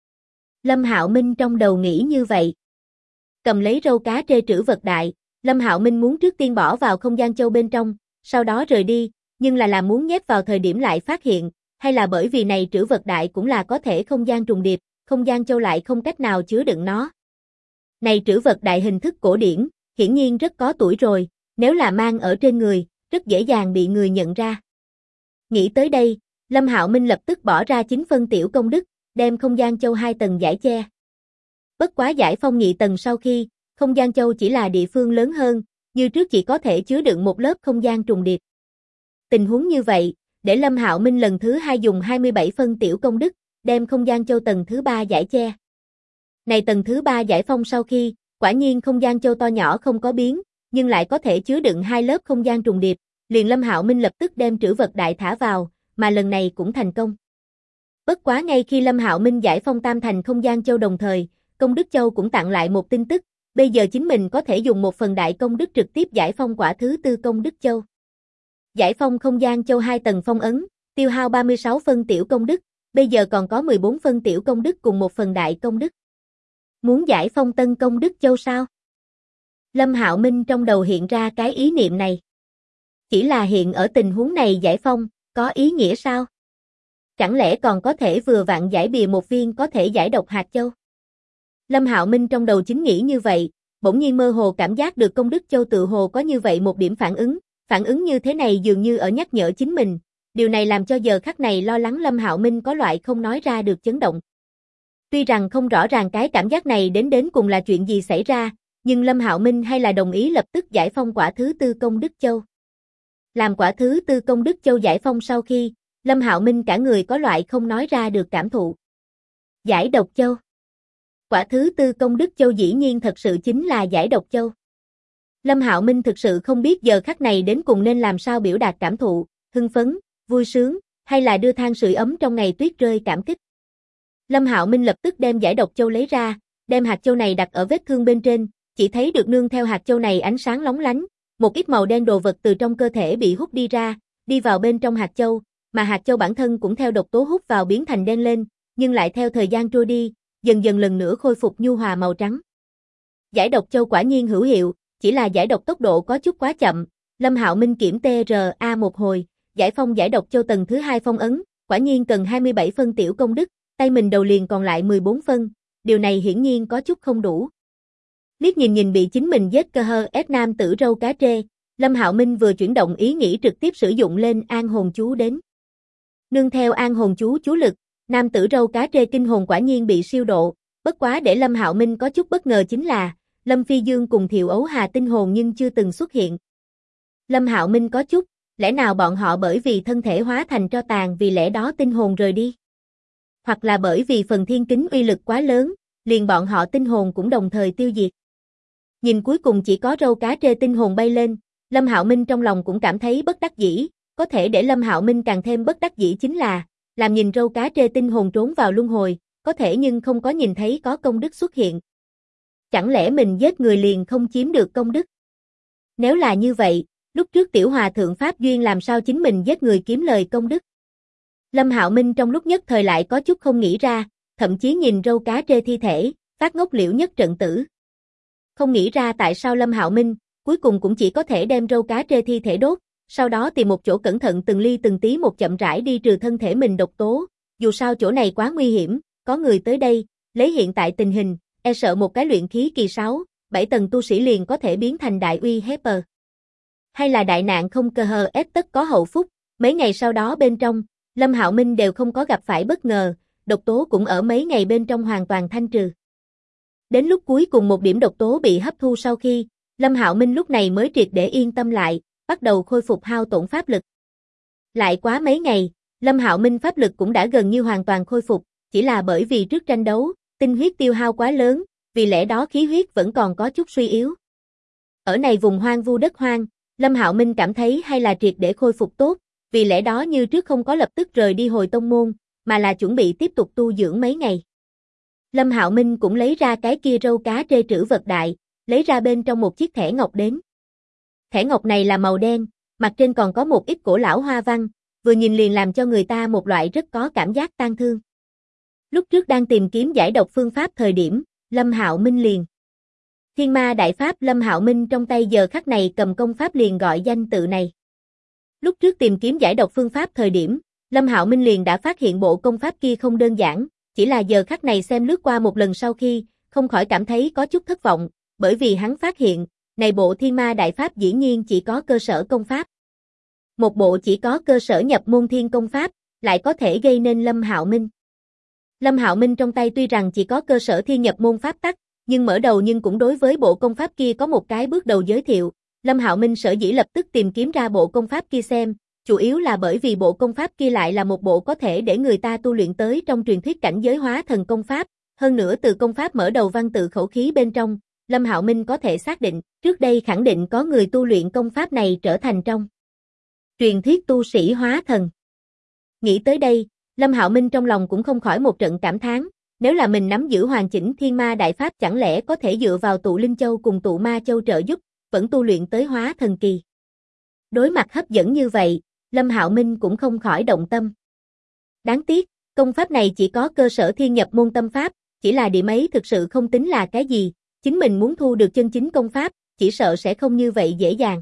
Lâm Hạo Minh trong đầu nghĩ như vậy. Cầm lấy râu cá trê trữ vật đại, Lâm Hạo Minh muốn trước tiên bỏ vào không gian châu bên trong, sau đó rời đi, nhưng là muốn nhét vào thời điểm lại phát hiện, hay là bởi vì này trữ vật đại cũng là có thể không gian trùng điệp, không gian châu lại không cách nào chứa đựng nó. Này trữ vật đại hình thức cổ điển, hiển nhiên rất có tuổi rồi, nếu là mang ở trên người, rất dễ dàng bị người nhận ra. Nghĩ tới đây, Lâm Hạo Minh lập tức bỏ ra 9 phân tiểu công đức, đem không gian châu 2 tầng giải che. Bất quá giải phong nhị tầng sau khi, không gian châu chỉ là địa phương lớn hơn, như trước chỉ có thể chứa đựng một lớp không gian trùng điệp. Tình huống như vậy, để Lâm Hạo Minh lần thứ 2 dùng 27 phân tiểu công đức, đem không gian châu tầng thứ 3 giải che. Này tầng thứ 3 giải phong sau khi, quả nhiên không gian châu to nhỏ không có biến, nhưng lại có thể chứa đựng 2 lớp không gian trùng điệp, liền Lâm Hạo Minh lập tức đem trữ vật đại thả vào, mà lần này cũng thành công. Bất quá ngay khi Lâm Hạo Minh giải phong tam thành không gian châu đồng thời, công đức châu cũng tặng lại một tin tức, bây giờ chính mình có thể dùng một phần đại công đức trực tiếp giải phong quả thứ 4 công đức châu. Giải phong không gian châu 2 tầng phong ấn, tiêu hao 36 phân tiểu công đức, bây giờ còn có 14 phân tiểu công đức cùng một phần đại công đức. Muốn giải phong tân công đức châu sao? Lâm Hạo Minh trong đầu hiện ra cái ý niệm này. Chỉ là hiện ở tình huống này giải phong, có ý nghĩa sao? Chẳng lẽ còn có thể vừa vặn giải bìa một viên có thể giải độc hạt châu? Lâm Hạo Minh trong đầu chính nghĩ như vậy, bỗng nhiên mơ hồ cảm giác được công đức châu tự hồ có như vậy một điểm phản ứng như thế này dường như ở nhắc nhở chính mình, điều này làm cho giờ khắc này lo lắng Lâm Hạo Minh có loại không nói ra được chấn động. Tuy rằng không rõ ràng cái cảm giác này đến cùng là chuyện gì xảy ra, nhưng Lâm Hạo Minh hay là đồng ý lập tức giải phong quả thứ 4 công đức châu. Làm quả thứ 4 công đức châu giải phong sau khi, Lâm Hạo Minh cả người có loại không nói ra được cảm thụ. Giải độc châu. Quả thứ 4 công đức châu dĩ nhiên thật sự chính là giải độc châu. Lâm Hạo Minh thực sự không biết giờ khắc này đến cùng nên làm sao biểu đạt cảm thụ, hưng phấn, vui sướng, hay là đưa than sưởi ấm trong ngày tuyết rơi cảm kích. Lâm Hạo Minh lập tức đem giải độc châu lấy ra, đem hạt châu này đặt ở vết thương bên trên, chỉ thấy được nương theo hạt châu này ánh sáng lóng lánh, một ít màu đen đồ vật từ trong cơ thể bị hút đi ra, đi vào bên trong hạt châu, mà hạt châu bản thân cũng theo độc tố hút vào biến thành đen lên, nhưng lại theo thời gian trôi đi, dần dần lần nữa khôi phục nhu hòa màu trắng. Giải độc châu quả nhiên hữu hiệu, chỉ là giải độc tốc độ có chút quá chậm, Lâm Hạo Minh kiểm TRA một hồi, giải phong giải độc châu tầng thứ 2 phong ấn, quả nhiên cần 27 phân tiểu công đức, tay mình đầu liền còn lại 14 phân, điều này hiển nhiên có chút không đủ. Liếc nhìn bị chính mình giết cơ hơ ép nam tử râu cá trê, Lâm Hạo Minh vừa chuyển động ý nghĩ trực tiếp sử dụng lên an hồn chú đến. Nương theo an hồn chú lực, nam tử râu cá trê kinh hồn quả nhiên bị siêu độ, bất quá để Lâm Hạo Minh có chút bất ngờ chính là, Lâm Phi Dương cùng Thiệu Ấu Hà tinh hồn nhưng chưa từng xuất hiện. Lâm Hạo Minh có chút, lẽ nào bọn họ bởi vì thân thể hóa thành tro tàn vì lẽ đó tinh hồn rời đi? Hoặc là bởi vì phần thiên kính uy lực quá lớn, liền bọn họ tinh hồn cũng đồng thời tiêu diệt. Nhìn cuối cùng chỉ có râu cá trê tinh hồn bay lên, Lâm Hạo Minh trong lòng cũng cảm thấy bất đắc dĩ, có thể để Lâm Hạo Minh càng thêm bất đắc dĩ chính là, làm nhìn râu cá trê tinh hồn trốn vào luân hồi, có thể nhưng không có nhìn thấy có công đức xuất hiện. Chẳng lẽ mình giết người liền không chiếm được công đức? Nếu là như vậy, lúc trước tiểu hòa thượng Pháp Duyên làm sao chính mình giết người kiếm lời công đức? Lâm Hạo Minh trong lúc nhất thời lại có chút không nghĩ ra, thậm chí nhìn râu cá trê thi thể, phát ngốc liễu nhất trận tử. Không nghĩ ra tại sao Lâm Hạo Minh, cuối cùng cũng chỉ có thể đem râu cá trê thi thể đốt, sau đó tìm một chỗ cẩn thận từng ly từng tí một chậm rãi đi trừ thân thể mình độc tố, dù sao chỗ này quá nguy hiểm, có người tới đây, lấy hiện tại tình hình, e sợ một cái luyện khí kỳ 6, 7 tầng tu sĩ liền có thể biến thành đại uy Hepper. Hay là đại nạn không cơ hờ ép tất có hậu phúc, mấy ngày sau đó bên trong, Lâm Hạo Minh đều không có gặp phải bất ngờ, độc tố cũng ở mấy ngày bên trong hoàn toàn thanh trừ. Đến lúc cuối cùng một điểm độc tố bị hấp thu sau khi, Lâm Hạo Minh lúc này mới triệt để yên tâm lại, bắt đầu khôi phục hao tổn pháp lực. Lại quá mấy ngày, Lâm Hạo Minh pháp lực cũng đã gần như hoàn toàn khôi phục, chỉ là bởi vì trước tranh đấu, tinh huyết tiêu hao quá lớn, vì lẽ đó khí huyết vẫn còn có chút suy yếu. Ở này vùng hoang vu đất hoang, Lâm Hạo Minh cảm thấy hay là triệt để khôi phục tốt, vì lẽ đó như trước không có lập tức rời đi hồi tông môn, mà là chuẩn bị tiếp tục tu dưỡng mấy ngày. Lâm Hạo Minh cũng lấy ra cái kia râu cá trê trữ vật đại, lấy ra bên trong một chiếc thẻ ngọc đến. Thẻ ngọc này là màu đen, mặt trên còn có một ít cổ lão hoa văn, vừa nhìn liền làm cho người ta một loại rất có cảm giác tang thương. Lúc trước đang tìm kiếm giải độc phương pháp thời điểm, Lâm Hạo Minh liền. Thiên Ma Đại Pháp Lâm Hạo Minh trong tay giờ khắc này cầm công pháp liền gọi danh tự này. Lúc trước tìm kiếm giải độc phương pháp thời điểm, Lâm Hạo Minh liền đã phát hiện bộ công pháp kia không đơn giản, chỉ là giờ khắc này xem lướt qua một lần sau khi, không khỏi cảm thấy có chút thất vọng, bởi vì hắn phát hiện, này bộ Thiên Ma Đại Pháp dĩ nhiên chỉ có cơ sở công pháp. Một bộ chỉ có cơ sở nhập môn thiên công pháp, lại có thể gây nên Lâm Hạo Minh. Lâm Hạo Minh trong tay tuy rằng chỉ có cơ sở thiên nhập môn pháp tắc, nhưng mở đầu nhưng cũng đối với bộ công pháp kia có một cái bước đầu giới thiệu. Lâm Hạo Minh sở dĩ lập tức tìm kiếm ra bộ công pháp kia xem, chủ yếu là bởi vì bộ công pháp kia lại là một bộ có thể để người ta tu luyện tới trong truyền thuyết cảnh giới hóa thần công pháp, hơn nữa từ công pháp mở đầu văn tự khẩu khí bên trong, Lâm Hạo Minh có thể xác định, trước đây khẳng định có người tu luyện công pháp này trở thành trong truyền thuyết tu sĩ hóa thần. Nghĩ tới đây, Lâm Hạo Minh trong lòng cũng không khỏi một trận cảm thán, nếu là mình nắm giữ hoàn chỉnh Thiên Ma Đại Pháp chẳng lẽ có thể dựa vào tụ Linh Châu cùng tụ Ma Châu trợ giúp, vẫn tu luyện tới hóa thần kỳ. Đối mặt hấp dẫn như vậy, Lâm Hạo Minh cũng không khỏi động tâm. Đáng tiếc, công pháp này chỉ có cơ sở thiên nhập môn tâm pháp, chỉ là điểm ấy thực sự không tính là cái gì, chính mình muốn thu được chân chính công pháp, chỉ sợ sẽ không như vậy dễ dàng.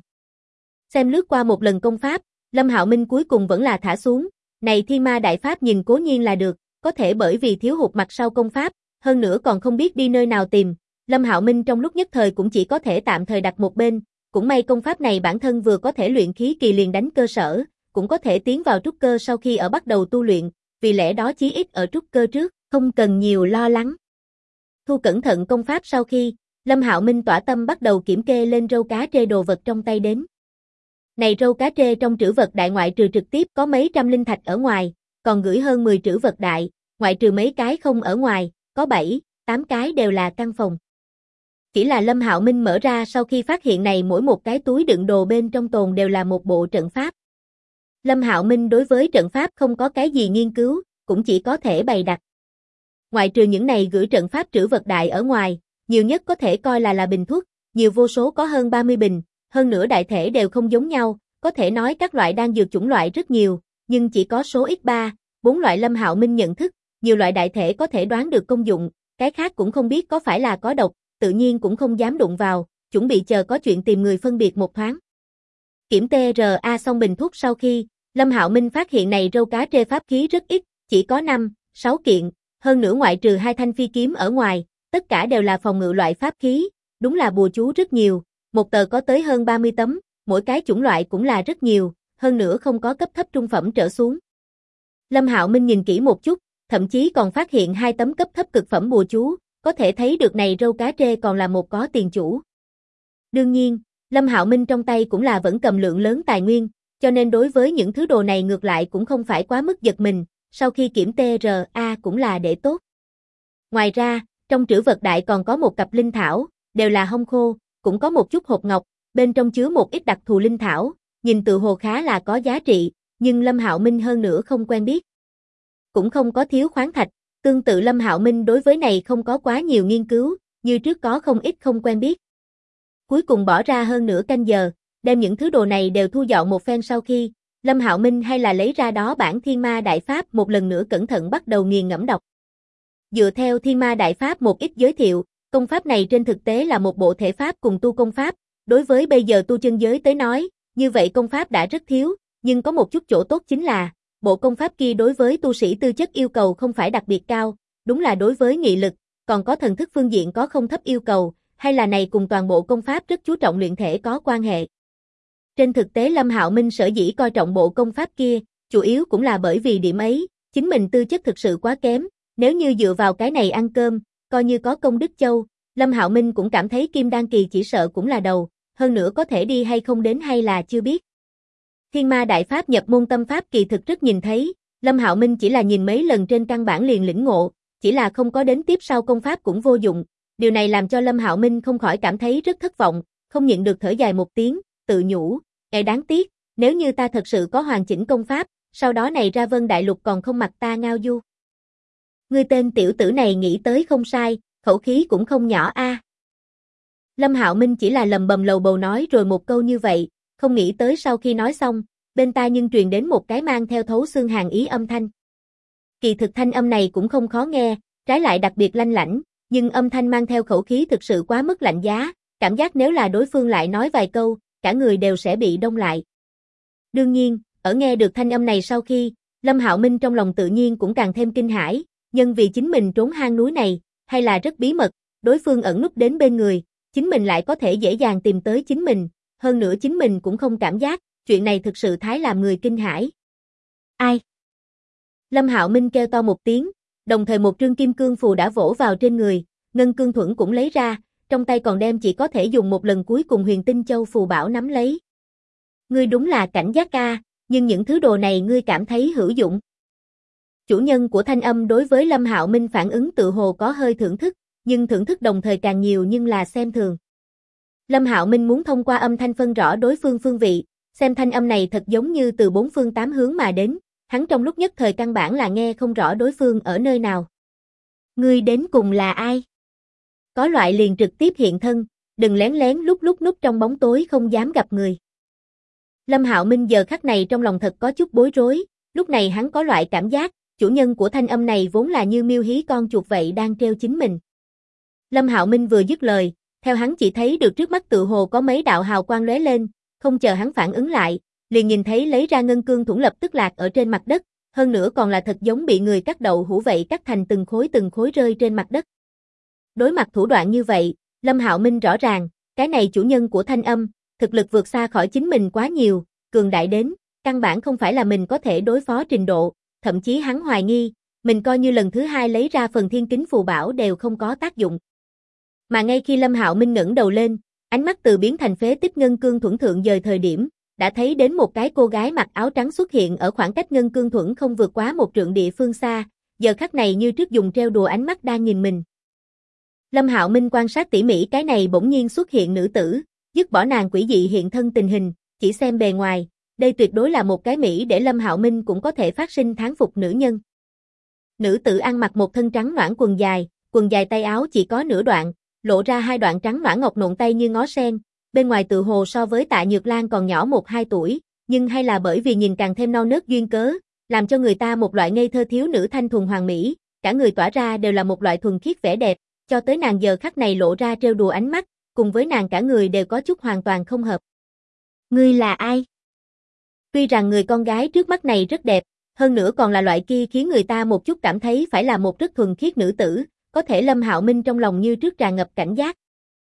Xem lướt qua một lần công pháp, Lâm Hạo Minh cuối cùng vẫn là thả xuống, này Thiên Ma Đại Pháp nhìn cố nhiên là được, có thể bởi vì thiếu hụt mặt sau công pháp, hơn nữa còn không biết đi nơi nào tìm, Lâm Hạo Minh trong lúc nhất thời cũng chỉ có thể tạm thời đặt một bên, cũng may công pháp này bản thân vừa có thể luyện khí kỳ liền đánh cơ sở, cũng có thể tiến vào trúc cơ sau khi ở bắt đầu tu luyện, vì lẽ đó chí ít ở trúc cơ trước, không cần nhiều lo lắng. Thu cẩn thận công pháp sau khi, Lâm Hạo Minh tỏa tâm bắt đầu kiểm kê lên râu cá trê đồ vật trong tay đến. Này râu cá trê trong trữ vật đại ngoại trừ trực tiếp có mấy trăm linh thạch ở ngoài, còn gửi hơn 10 trữ vật đại, ngoại trừ mấy cái không ở ngoài, có 7, 8 cái đều là căn phòng. Chỉ là Lâm Hạo Minh mở ra sau khi phát hiện này mỗi một cái túi đựng đồ bên trong tồn đều là một bộ trận pháp. Lâm Hạo Minh đối với trận pháp không có cái gì nghiên cứu, cũng chỉ có thể bày đặt. Ngoại trừ những này gửi trận pháp trữ vật đại ở ngoài, nhiều nhất có thể coi là bình thuốc, nhiều vô số có hơn 30 bình, hơn nữa đại thể đều không giống nhau, có thể nói các loại đan dược chủng loại rất nhiều, nhưng chỉ có số ít 3, 4 loại Lâm Hạo Minh nhận thức, nhiều loại đại thể có thể đoán được công dụng, cái khác cũng không biết có phải là có độc, tự nhiên cũng không dám đụng vào, chuẩn bị chờ có chuyện tìm người phân biệt một thoáng. Kiểm TRA xong bình thuốc sau khi, Lâm Hạo Minh phát hiện này râu cá trê pháp khí rất ít, chỉ có 5, 6 kiện, hơn nữa ngoại trừ 2 thanh phi kiếm ở ngoài, tất cả đều là phòng ngự loại pháp khí, đúng là bùa chú rất nhiều, một tờ có tới hơn 30 tấm, mỗi cái chủng loại cũng là rất nhiều, hơn nữa không có cấp thấp trung phẩm trở xuống. Lâm Hạo Minh nhìn kỹ một chút, thậm chí còn phát hiện 2 tấm cấp thấp cực phẩm bùa chú, có thể thấy được này râu cá trê còn là một có tiền chủ. Đương nhiên, Lâm Hạo Minh trong tay cũng là vẫn cầm lượng lớn tài nguyên, cho nên đối với những thứ đồ này ngược lại cũng không phải quá mức giật mình, sau khi kiểm TRA cũng là để tốt. Ngoài ra, trong trữ vật đại còn có một cặp linh thảo, đều là hông khô, cũng có một chút hộp ngọc, bên trong chứa một ít đặc thù linh thảo, nhìn tự hồ khá là có giá trị, nhưng Lâm Hạo Minh hơn nữa không quen biết. Cũng không có thiếu khoáng thạch, tương tự Lâm Hạo Minh đối với này không có quá nhiều nghiên cứu, như trước có không ít không quen biết. Cuối cùng bỏ ra hơn nửa canh giờ, đem những thứ đồ này đều thu dọn một phen sau khi, Lâm Hạo Minh hay là lấy ra đó bản Thiên Ma Đại Pháp một lần nữa cẩn thận bắt đầu nghiền ngẫm đọc. Dựa theo Thiên Ma Đại Pháp một ít giới thiệu, công pháp này trên thực tế là một bộ thể pháp cùng tu công pháp, đối với bây giờ tu chân giới tới nói, như vậy công pháp đã rất thiếu, nhưng có một chút chỗ tốt chính là, bộ công pháp kia đối với tu sĩ tư chất yêu cầu không phải đặc biệt cao, đúng là đối với nghị lực, còn có thần thức phương diện có không thấp yêu cầu, hay là này cùng toàn bộ công pháp rất chú trọng luyện thể có quan hệ. Trên thực tế Lâm Hạo Minh sở dĩ coi trọng bộ công pháp kia, chủ yếu cũng là bởi vì điểm ấy, chính mình tư chất thực sự quá kém, nếu như dựa vào cái này ăn cơm, coi như có công đức châu, Lâm Hạo Minh cũng cảm thấy kim đan kỳ chỉ sợ cũng là đầu, hơn nữa có thể đi hay không đến hay là chưa biết. Thiên Ma Đại Pháp nhập môn tâm pháp kỳ thực rất nhìn thấy, Lâm Hạo Minh chỉ là nhìn mấy lần trên căn bản liền lĩnh ngộ, chỉ là không có đến tiếp sau công pháp cũng vô dụng, điều này làm cho Lâm Hạo Minh không khỏi cảm thấy rất thất vọng, không nhịn được thở dài một tiếng, tự nhủ, đáng tiếc, nếu như ta thật sự có hoàn chỉnh công pháp, sau đó này ra Vân Đại Lục còn không mặc ta ngao du. Ngươi tên tiểu tử này nghĩ tới không sai, khẩu khí cũng không nhỏ a. Lâm Hạo Minh chỉ là lầm bầm lầu bầu nói rồi một câu như vậy, không nghĩ tới sau khi nói xong, bên tai nhưng truyền đến một cái mang theo thấu xương hàn ý âm thanh. Kỳ thực thanh âm này cũng không khó nghe, trái lại đặc biệt lanh lảnh, nhưng âm thanh mang theo khẩu khí thực sự quá mức lạnh giá, cảm giác nếu là đối phương lại nói vài câu, cả người đều sẽ bị đông lại. Đương nhiên, ở nghe được thanh âm này sau khi, Lâm Hạo Minh trong lòng tự nhiên cũng càng thêm kinh hãi, nhưng vì chính mình trốn hang núi này, hay là rất bí mật, đối phương ẩn núp đến bên người, chính mình lại có thể dễ dàng tìm tới chính mình, hơn nữa chính mình cũng không cảm giác, chuyện này thực sự thái làm người kinh hãi. Ai? Lâm Hạo Minh kêu to một tiếng, đồng thời một trương kim cương phù đã vỗ vào trên người, ngân cương thuẫn cũng lấy ra, trong tay còn đem chỉ có thể dùng một lần cuối cùng huyền tinh châu phù bảo nắm lấy. Ngươi đúng là cảnh giác ca, nhưng những thứ đồ này ngươi cảm thấy hữu dụng. Chủ nhân của thanh âm đối với Lâm Hạo Minh phản ứng tự hồ có hơi thưởng thức, nhưng thưởng thức đồng thời càng nhiều nhưng là xem thường. Lâm Hạo Minh muốn thông qua âm thanh phân rõ đối phương phương vị, xem thanh âm này thật giống như từ bốn phương tám hướng mà đến, hắn trong lúc nhất thời căn bản là nghe không rõ đối phương ở nơi nào. Ngươi đến cùng là ai? Có loại liền trực tiếp hiện thân, đừng lén lén lúc núp trong bóng tối không dám gặp người. Lâm Hạo Minh giờ khắc này trong lòng thật có chút bối rối, lúc này hắn có loại cảm giác, chủ nhân của thanh âm này vốn là như miêu hí con chuột vậy đang trêu chính mình. Lâm Hạo Minh vừa dứt lời, theo hắn chỉ thấy được trước mắt tự hồ có mấy đạo hào quang lóe lên, không chờ hắn phản ứng lại, liền nhìn thấy lấy ra ngân cương thuẫn lập tức lạc ở trên mặt đất, hơn nữa còn là thật giống bị người cắt đậu hũ vậy cắt thành từng khối rơi trên mặt đất. Đối mặt thủ đoạn như vậy, Lâm Hạo Minh rõ ràng, cái này chủ nhân của thanh âm, thực lực vượt xa khỏi chính mình quá nhiều, cường đại đến, căn bản không phải là mình có thể đối phó trình độ, thậm chí hắn hoài nghi, mình coi như lần thứ hai lấy ra phần thiên kính phù bảo đều không có tác dụng. Mà ngay khi Lâm Hạo Minh ngẩng đầu lên, ánh mắt từ biến thành phế tích ngân cương thuẫn thượng dời thời điểm, đã thấy đến một cái cô gái mặc áo trắng xuất hiện ở khoảng cách ngân cương thuẫn không vượt quá một trượng địa phương xa, giờ khắc này như trước dùng trêu đùa ánh mắt đang nhìn mình. Lâm Hạo Minh quan sát tỉ mỉ cái này bỗng nhiên xuất hiện nữ tử, dứt bỏ nàng quỷ dị hiện thân tình hình, chỉ xem bề ngoài, đây tuyệt đối là một cái mỹ để Lâm Hạo Minh cũng có thể phát sinh thán phục nữ nhân. Nữ tử ăn mặc một thân trắng nõn quần dài tay áo chỉ có nửa đoạn, lộ ra hai đoạn trắng nõn ngọc nộn tay như ngó sen, bên ngoài tự hồ so với Tạ Nhược Lan còn nhỏ 1-2 tuổi, nhưng hay là bởi vì nhìn càng thêm non nớt duyên cớ, làm cho người ta một loại ngây thơ thiếu nữ thanh thuần hoàn mỹ, cả người tỏa ra đều là một loại thuần khiết vẻ đẹp, cho tới nàng giờ khắc này lộ ra trêu đùa ánh mắt, cùng với nàng cả người đều có chút hoàn toàn không hợp. Ngươi là ai? Tuy rằng người con gái trước mắt này rất đẹp, hơn nữa còn là loại kia khiến người ta một chút cảm thấy phải là một rất thuần khiết nữ tử, có thể Lâm Hạo Minh trong lòng như trước tràn ngập cảnh giác.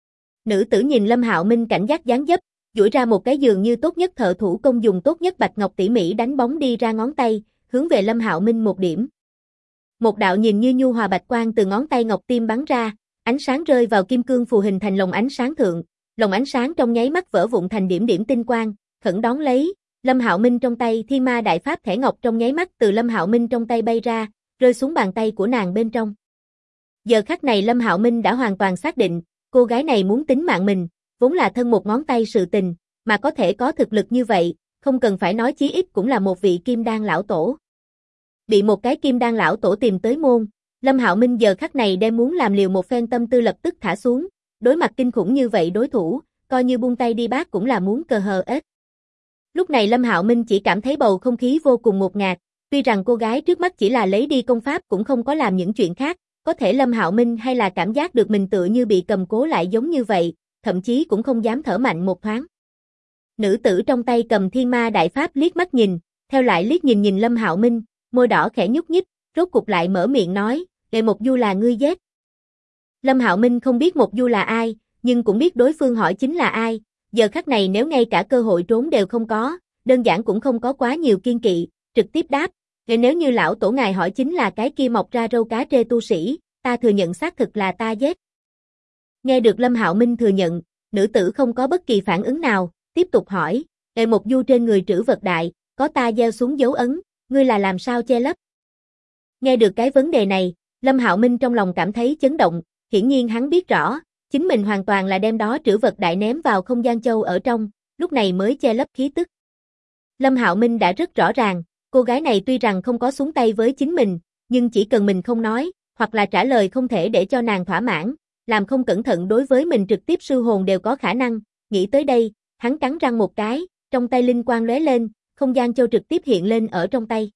Nữ tử nhìn Lâm Hạo Minh cảnh giác dáng dấp, duỗi ra một cái giường như tốt nhất thợ thủ công dùng tốt nhất bạch ngọc tỉ mỉ đánh bóng đi ra ngón tay, hướng về Lâm Hạo Minh một điểm. Một đạo nhìn như nhu hòa bạch quang từ ngón tay ngọc tim bắn ra, ánh sáng rơi vào kim cương phù hình thành lồng ánh sáng thượng, lồng ánh sáng trong nháy mắt vỡ vụn thành điểm điểm tinh quang, khẩn đón lấy, Lâm Hạo Minh trong tay Thiên Ma Đại Pháp thẻ ngọc trong nháy mắt từ Lâm Hạo Minh trong tay bay ra, rơi xuống bàn tay của nàng bên trong. Giờ khắc này Lâm Hạo Minh đã hoàn toàn xác định, cô gái này muốn tính mạng mình, vốn là thân một ngón tay sự tình, mà có thể có thực lực như vậy, không cần phải nói chí ít cũng là một vị kim đan lão tổ. Bị một cái kim đan lão tổ tìm tới môn, Lâm Hạo Minh giờ khắc này đem muốn làm liều một phen tâm tư lập tức thả xuống, đối mặt kinh khủng như vậy đối thủ, coi như buông tay đi bác cũng là muốn cờ hờ ếch. Lúc này Lâm Hạo Minh chỉ cảm thấy bầu không khí vô cùng ngột ngạt, tuy rằng cô gái trước mắt chỉ là lấy đi công pháp cũng không có làm những chuyện khác, có thể Lâm Hạo Minh hay là cảm giác được mình tựa như bị cầm cố lại giống như vậy, thậm chí cũng không dám thở mạnh một thoáng. Nữ tử trong tay cầm Thiên Ma Đại Pháp liếc mắt nhìn, theo lại liếc nhìn Lâm Hạo Minh, môi đỏ khẽ nhúc nhích, rốt cục lại mở miệng nói, "Đệ Mộc Du là ngươi giết." Lâm Hạo Minh không biết Mộc Du là ai, nhưng cũng biết đối phương hỏi chính là ai, giờ khắc này nếu ngay cả cơ hội trốn đều không có, đơn giản cũng không có quá nhiều kiên kỵ, trực tiếp đáp, nếu như lão tổ ngài hỏi chính là cái kia mọc ra râu cá trê tu sĩ, ta thừa nhận xác thực là ta giết. Nghe được Lâm Hạo Minh thừa nhận, nữ tử không có bất kỳ phản ứng nào, tiếp tục hỏi, Đệ Mộc Du trên người trữ vật đại, có ta gieo xuống dấu ấn, ngươi là làm sao che lấp? Nghe được cái vấn đề này, Lâm Hạo Minh trong lòng cảm thấy chấn động, hiển nhiên hắn biết rõ, chính mình hoàn toàn là đem đó trữ vật đại ném vào không gian châu ở trong, lúc này mới che lấp khí tức. Lâm Hạo Minh đã rất rõ ràng, cô gái này tuy rằng không có xuống tay với chính mình, nhưng chỉ cần mình không nói, hoặc là trả lời không thể để cho nàng thỏa mãn, làm không cẩn thận đối với mình trực tiếp sư hồn đều có khả năng, nghĩ tới đây, hắn cắn răng một cái, trong tay linh quang lóe lên, không gian châu trực tiếp hiện lên ở trong tay.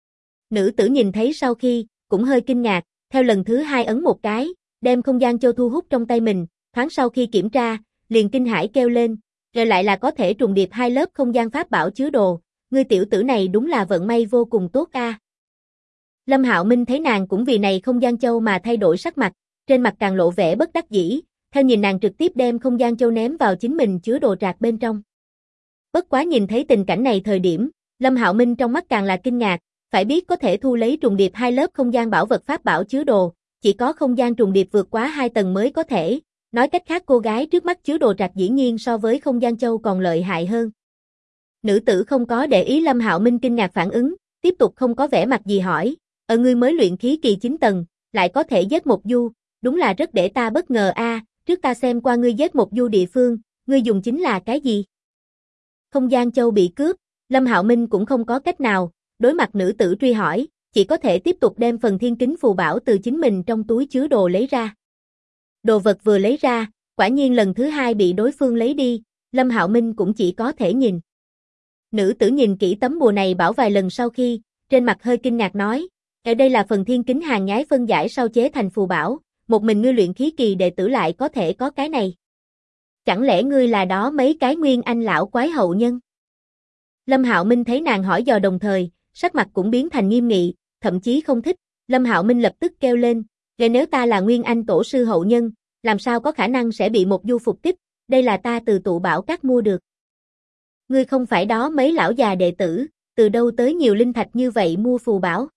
Nữ tử nhìn thấy sau khi, cũng hơi kinh ngạc, theo lần thứ 2 ấn một cái, đem không gian châu thu hút trong tay mình, thoáng sau khi kiểm tra, liền kinh hãi kêu lên, rồi lại là có thể trùng điệp 2 lớp không gian pháp bảo chứa đồ, ngươi tiểu tử này đúng là vận may vô cùng tốt a. Lâm Hạo Minh thấy nàng cũng vì này không gian châu mà thay đổi sắc mặt, trên mặt càng lộ vẻ bất đắc dĩ, theo nhìn nàng trực tiếp đem không gian châu ném vào chính mình chứa đồ trạc bên trong. Bất quá nhìn thấy tình cảnh này thời điểm, Lâm Hạo Minh trong mắt càng là kinh ngạc, phải biết có thể thu lấy trùng điệp 2 lớp không gian bảo vật pháp bảo chứa đồ, chỉ có không gian trùng điệp vượt quá 2 tầng mới có thể, nói cách khác cô gái trước mắt chứa đồ trạc dĩ nhiên so với không gian châu còn lợi hại hơn. Nữ tử không có để ý Lâm Hạo Minh kinh ngạc phản ứng, tiếp tục không có vẻ mặt gì hỏi, ngươi mới luyện khí kỳ 9 tầng, lại có thể giết một du, đúng là rất để ta bất ngờ a. Trước ta xem qua ngươi giết một du địa phương, ngươi dùng chính là cái gì? Không gian châu bị cướp, Lâm Hạo Minh cũng không có cách nào, đối mặt nữ tử truy hỏi, chỉ có thể tiếp tục đem phần thiên kính phù bảo từ chính mình trong túi chứa đồ lấy ra. Đồ vật vừa lấy ra, quả nhiên lần thứ 2 bị đối phương lấy đi, Lâm Hạo Minh cũng chỉ có thể nhìn. Nữ tử nhìn kỹ tấm bùa này bảo vài lần sau khi, trên mặt hơi kinh ngạc nói, ở đây là phần thiên kính hàng nhái phân giải sau chế thành phù bảo, một mình ngươi luyện khí kỳ đệ tử lại có thể có cái này. Chẳng lẽ ngươi là đó mấy cái nguyên anh lão quái hậu nhân? Lâm Hạo Minh thấy nàng hỏi dò đồng thời, sắc mặt cũng biến thành nghiêm nghị, thậm chí không thích, Lâm Hạo Minh lập tức kêu lên, nếu ta là nguyên anh tổ sư hậu nhân, làm sao có khả năng sẽ bị một du phục kích, đây là ta từ tụ bảo các mua được. Ngươi không phải đó mấy lão già đệ tử, từ đâu tới nhiều linh thạch như vậy mua phù bảo?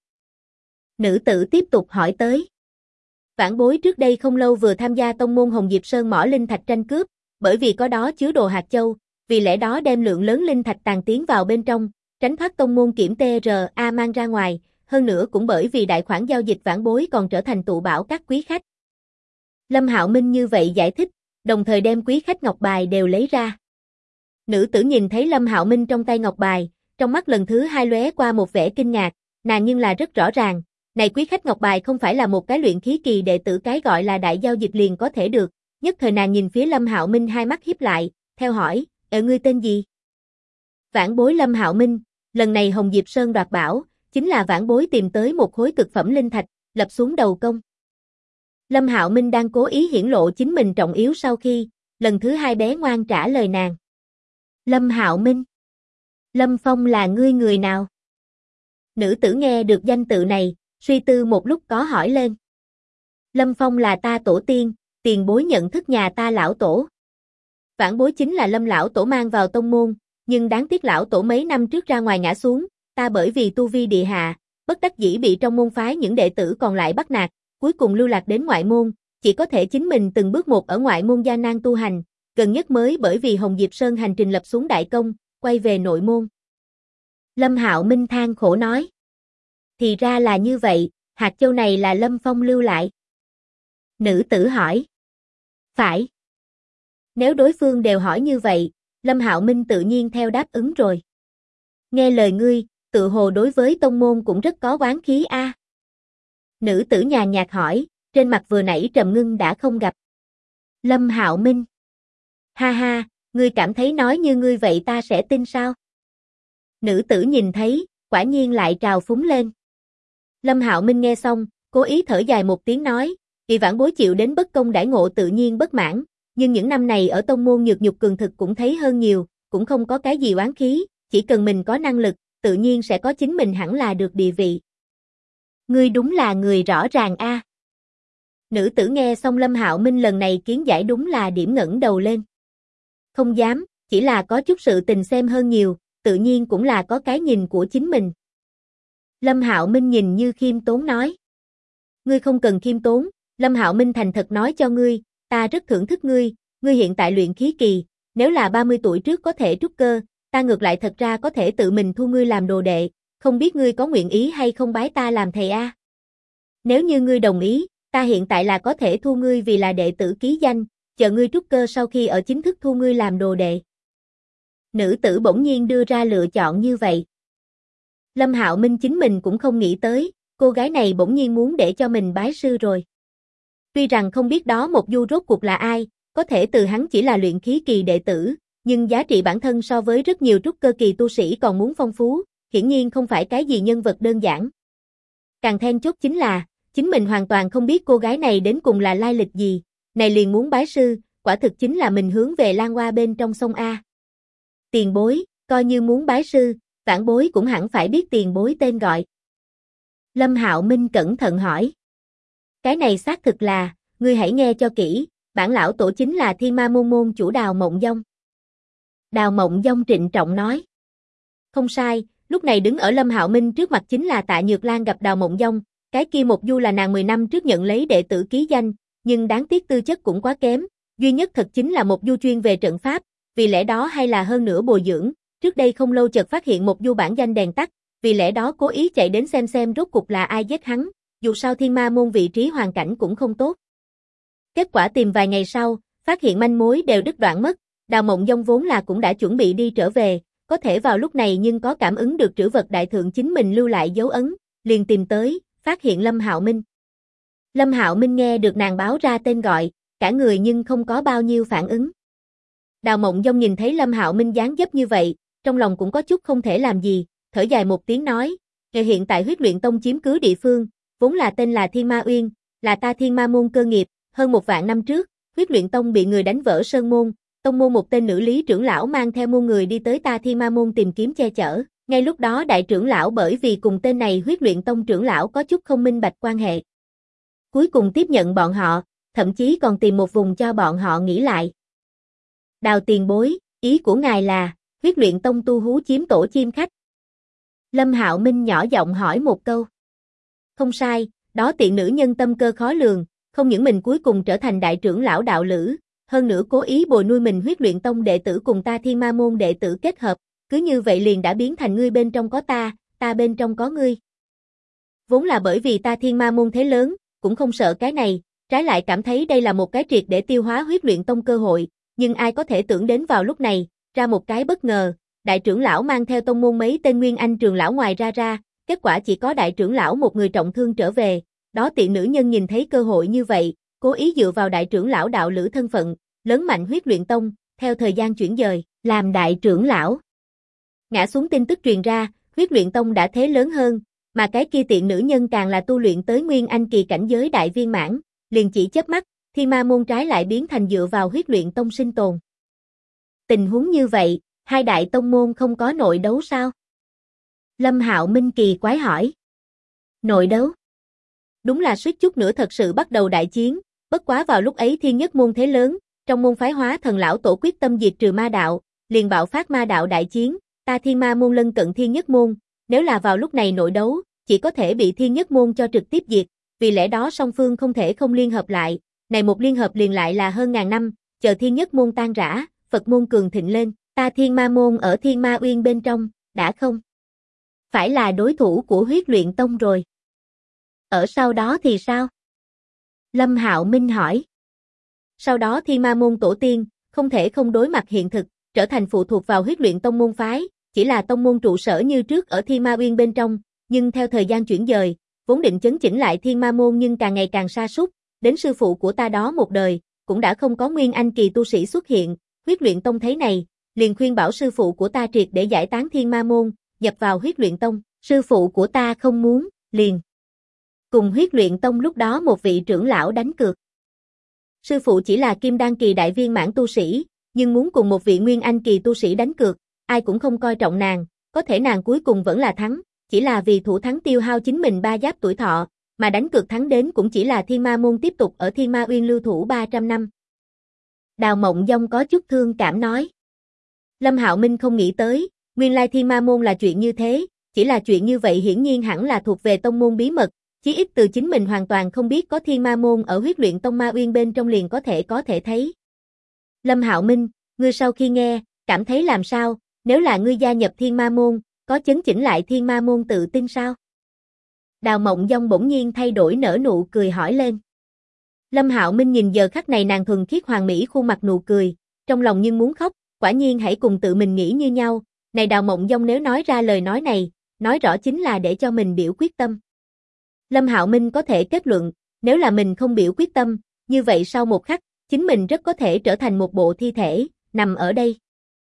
Nữ tử tiếp tục hỏi tới. Vãn bối trước đây không lâu vừa tham gia tông môn Hồng Diệp Sơn mỏ linh thạch tranh cướp, bởi vì có đó chứa đồ hạt châu, vì lẽ đó đem lượng lớn linh thạch tàng tiến vào bên trong, tránh thoát tông môn kiểm TRA mang ra ngoài, hơn nữa cũng bởi vì đại khoản giao dịch vãn bối còn trở thành tụ bảo các quý khách. Lâm Hạo Minh như vậy giải thích, đồng thời đem quý khách ngọc bài đều lấy ra. Nữ tử nhìn thấy Lâm Hạo Minh trong tay ngọc bài, trong mắt lần thứ 2 lóe qua một vẻ kinh ngạc, nàng nhưng là rất rõ ràng, này quý khách ngọc bài không phải là một cái luyện khí kỳ đệ tử cái gọi là đại giao dịch liền có thể được, nhất thời nàng nhìn phía Lâm Hạo Minh hai mắt híp lại, theo hỏi, ngươi tên gì? Vãn bối Lâm Hạo Minh, lần này Hồng Diệp Sơn đoạt bảo, chính là vãn bối tìm tới một khối cực phẩm linh thạch, lập xuống đầu công. Lâm Hạo Minh đang cố ý hiển lộ chính mình trọng yếu sau khi, lần thứ 2 bé ngoan trả lời nàng. Lâm Hạo Minh. Lâm Phong là ngươi người nào? Nữ tử nghe được danh tự này, suy tư một lúc có hỏi lên. Lâm Phong là ta tổ tiên, tiền bối nhận thức nhà ta lão tổ. Vãn bối chính là Lâm lão tổ mang vào tông môn, nhưng đáng tiếc lão tổ mấy năm trước ra ngoài ngã xuống, ta bởi vì tu vi địa hạ, bất đắc dĩ bị trong môn phái những đệ tử còn lại bắt nạt, cuối cùng lưu lạc đến ngoại môn, chỉ có thể chính mình từng bước một ở ngoại môn gian nan tu hành, gần nhất mới bởi vì Hồng Diệp Sơn hành trình lập xuống đại công, quay về nội môn. Lâm Hạo Minh than khổ nói. Thì ra là như vậy, hạt châu này là Lâm Phong lưu lại. Nữ tử hỏi. Phải. Nếu đối phương đều hỏi như vậy, Lâm Hạo Minh tự nhiên theo đáp ứng rồi. Nghe lời ngươi, tự hồ đối với tông môn cũng rất có oán khí a. Nữ tử nhàn nhạt hỏi, trên mặt vừa nãy trầm ngưng đã không gặp. Lâm Hạo Minh. Ha ha, ngươi cảm thấy nói như ngươi vậy ta sẽ tin sao? Nữ tử nhìn thấy, quả nhiên lại trào phúng lên. Lâm Hạo Minh nghe xong, cố ý thở dài một tiếng nói, vì vãn bối chịu đến bất công đãi ngộ tự nhiên bất mãn, nhưng những năm này ở tông môn nhược nhục cường thực cũng thấy hơn nhiều, cũng không có cái gì oán khí, chỉ cần mình có năng lực, tự nhiên sẽ có chính mình hẳn là được địa vị. Ngươi đúng là người rõ ràng a. Nữ tử nghe xong Lâm Hạo Minh lần này kiến giải đúng là điểm ngẩng đầu lên. Không dám, chỉ là có chút sự tình xem hơn nhiều, tự nhiên cũng là có cái nhìn của chính mình. Lâm Hạo Minh nhìn như khiêm tốn nói. Ngươi không cần khiêm tốn, Lâm Hạo Minh thành thật nói cho ngươi, ta rất thưởng thức ngươi, ngươi hiện tại luyện khí kỳ, nếu là 30 tuổi trước có thể trúc cơ, ta ngược lại thật ra có thể tự mình thu ngươi làm đồ đệ, không biết ngươi có nguyện ý hay không bái ta làm thầy a? Nếu như ngươi đồng ý, ta hiện tại là có thể thu ngươi vì là đệ tử ký danh, chờ ngươi trúc cơ sau khi ở chính thức thu ngươi làm đồ đệ. Nữ tử bỗng nhiên đưa ra lựa chọn như vậy. Lâm Hạo Minh chính mình cũng không nghĩ tới, cô gái này bỗng nhiên muốn để cho mình bái sư rồi. Tuy rằng không biết đó một du rốt cuộc là ai, có thể từ hắn chỉ là luyện khí kỳ đệ tử, nhưng giá trị bản thân so với rất nhiều trúc cơ kỳ tu sĩ còn muốn phong phú, hiển nhiên không phải cái gì nhân vật đơn giản. Càng then chốt chính là, chính mình hoàn toàn không biết cô gái này đến cùng là lai lịch gì, này liền muốn bái sư, quả thực chính là mình hướng về Lan Hoa bên trong sông A. Tiền bối, coi như muốn bái sư, vãn bối cũng hẳn phải biết tiền bối tên gọi. Lâm Hạo Minh cẩn thận hỏi. Cái này xác thực là, ngươi hãy nghe cho kỹ, bản lão tổ chính là Thiên Ma môn môn chủ Đào Mộng Dông. Đào Mộng Dông trịnh trọng nói. Không sai, lúc này đứng ở Lâm Hạo Minh trước mặt chính là Tạ Nhược Lan gặp Đào Mộng Dông, cái kia một du là nàng 10 năm trước nhận lấy đệ tử ký danh, nhưng đáng tiếc tư chất cũng quá kém, duy nhất thật chính là một du chuyên về trận pháp, vì lẽ đó hay là hơn nữa bồi dưỡng, trước đây không lâu chợt phát hiện một du bản danh đèn tắt, vì lẽ đó cố ý chạy đến xem rốt cục là ai giết hắn, dù sao Thiên Ma môn vị trí hoàn cảnh cũng không tốt. Kết quả tìm vài ngày sau, phát hiện manh mối đều đứt đoạn mất, Đào Mộng Dông vốn là cũng đã chuẩn bị đi trở về, có thể vào lúc này nhưng có cảm ứng được trữ vật đại thượng chính mình lưu lại dấu ấn, liền tìm tới, phát hiện Lâm Hạo Minh. Lâm Hạo Minh nghe được nàng báo ra tên gọi, cả người nhưng không có bao nhiêu phản ứng. Đào Mộng Dông nhìn thấy Lâm Hạo Minh dáng dấp như vậy, trong lòng cũng có chút không thể làm gì, thở dài một tiếng nói, hiện tại Huyết Luyện Tông chiếm cứ địa phương, vốn là tên là Thiên Ma Uyên, là ta Thiên Ma môn cơ nghiệp, hơn 1 vạn năm trước, Huyết Luyện Tông bị người đánh vỡ sơn môn, tông môn một tên nữ lý trưởng lão mang theo môn người đi tới ta Thiên Ma môn tìm kiếm che chở, ngay lúc đó đại trưởng lão bởi vì cùng tên này Huyết Luyện Tông trưởng lão có chút không minh bạch quan hệ. Cuối cùng tiếp nhận bọn họ, thậm chí còn tìm một vùng cho bọn họ nghỉ lại. Đào tiền bối, ý của ngài là, Huyết Luyện Tông tu hú chiếm tổ chim khách. Lâm Hạo Minh nhỏ giọng hỏi một câu. Không sai, đó tiện nữ nhân tâm cơ khó lường, không những mình cuối cùng trở thành đại trưởng lão đạo lữ, hơn nữa cố ý bồi nuôi mình Huyết Luyện Tông đệ tử cùng ta Thiên Ma môn đệ tử kết hợp, cứ như vậy liền đã biến thành ngươi bên trong có ta bên trong có ngươi. Vốn là bởi vì ta Thiên Ma môn thế lớn, cũng không sợ cái này, trái lại cảm thấy đây là một cái triệt để tiêu hóa Huyết Luyện Tông cơ hội, nhưng ai có thể tưởng đến vào lúc này, ra một cái bất ngờ, đại trưởng lão mang theo tông môn mấy tên nguyên anh trường lão ngoài ra, kết quả chỉ có đại trưởng lão một người trọng thương trở về, đó tiện nữ nhân nhìn thấy cơ hội như vậy, cố ý dựa vào đại trưởng lão đạo lữ thân phận, lớn mạnh Huyết Luyện Tông, theo thời gian chuyển dời, làm đại trưởng lão. Ngã xuống tin tức truyền ra, Huyết Luyện Tông đã thế lớn hơn, mà cái kia tiện nữ nhân càng là tu luyện tới nguyên anh kỳ cảnh giới đại viên mãn, liền chỉ chớp mắt, Thiên Ma môn trái lại biến thành dựa vào Huyết Luyện Tông sinh tồn. Tình huống như vậy, hai đại tông môn không có nội đấu sao? Lâm Hạo Minh kỳ quái hỏi. Nội đấu? Đúng là suýt chút nữa thật sự bắt đầu đại chiến, bất quá vào lúc ấy Thiên Nhất môn thế lớn, trong môn phái Hóa Thần lão tổ quyết tâm diệt trừ ma đạo, liền bạo phát ma đạo đại chiến, ta Thiên Ma môn lân cận Thiên Nhất môn, nếu là vào lúc này nội đấu, chỉ có thể bị Thiên Nhất môn cho trực tiếp diệt, vì lẽ đó song phương không thể không liên hợp lại, này một liên hợp liền lại là hơn ngàn năm, chờ Thiên Nhất môn tan rã, Phật môn cường thịnh lên, ta Thiên Ma môn ở Thiên Ma Uyên bên trong, đã không phải là đối thủ của Huyết Luyện Tông rồi. Ở sau đó thì sao? Lâm Hạo Minh hỏi. Sau đó Thiên Ma môn tổ tiên, không thể không đối mặt hiện thực, trở thành phụ thuộc vào Huyết Luyện Tông môn phái, chỉ là tông môn trụ sở như trước ở Thiên Ma Uyên bên trong, nhưng theo thời gian chuyển dời, vốn định chấn chỉnh lại Thiên Ma môn nhưng càng ngày càng sa sút, đến sư phụ của ta đó một đời, cũng đã không có nguyên anh kỳ tu sĩ xuất hiện, Huyết Luyện Tông thấy này, liền khuyên bảo sư phụ của ta triệt để giải tán Thiên Ma môn, nhập vào Huyết Luyện Tông, sư phụ của ta không muốn, liền cùng Huyết Luyện Tông lúc đó một vị trưởng lão đánh cược. Sư phụ chỉ là kim đan kỳ đại viên mãn tu sĩ, nhưng muốn cùng một vị nguyên anh kỳ tu sĩ đánh cược, ai cũng không coi trọng nàng, có thể nàng cuối cùng vẫn là thắng, chỉ là vì thủ thắng tiêu hao chính mình 3 giáp tuổi thọ, mà đánh cược thắng đến cũng chỉ là Thiên Ma môn tiếp tục ở Thiên Ma Uyên lưu thủ 300 năm. Đào Mộng Dông có chút thương cảm nói. Lâm Hạo Minh không nghĩ tới, nguyên lai Thiên Ma môn là chuyện như thế, chỉ là chuyện như vậy hiển nhiên hẳn là thuộc về tông môn bí mật, chí ít từ chính mình hoàn toàn không biết có Thiên Ma môn ở Huyết Luyện Tông Ma Uyên bên trong liền có thể thấy. Lâm Hạo Minh, ngươi sau khi nghe, cảm thấy làm sao, nếu là ngươi gia nhập Thiên Ma môn, có chấn chỉnh lại Thiên Ma môn tự tin sao? Đào Mộng Dông bỗng nhiên thay đổi nở nụ cười hỏi lên. Lâm Hạo Minh nhìn giờ khắc này nàng thuần khiết hoàn mỹ khuôn mặt nụ cười, trong lòng nhưng muốn khóc, quả nhiên hãy cùng tự mình nghĩ như nhau, này Đào Mộng Dông nếu nói ra lời nói này, nói rõ chính là để cho mình biểu quyết tâm. Lâm Hạo Minh có thể kết luận, nếu là mình không biểu quyết tâm, như vậy sau một khắc, chính mình rất có thể trở thành một bộ thi thể, nằm ở đây.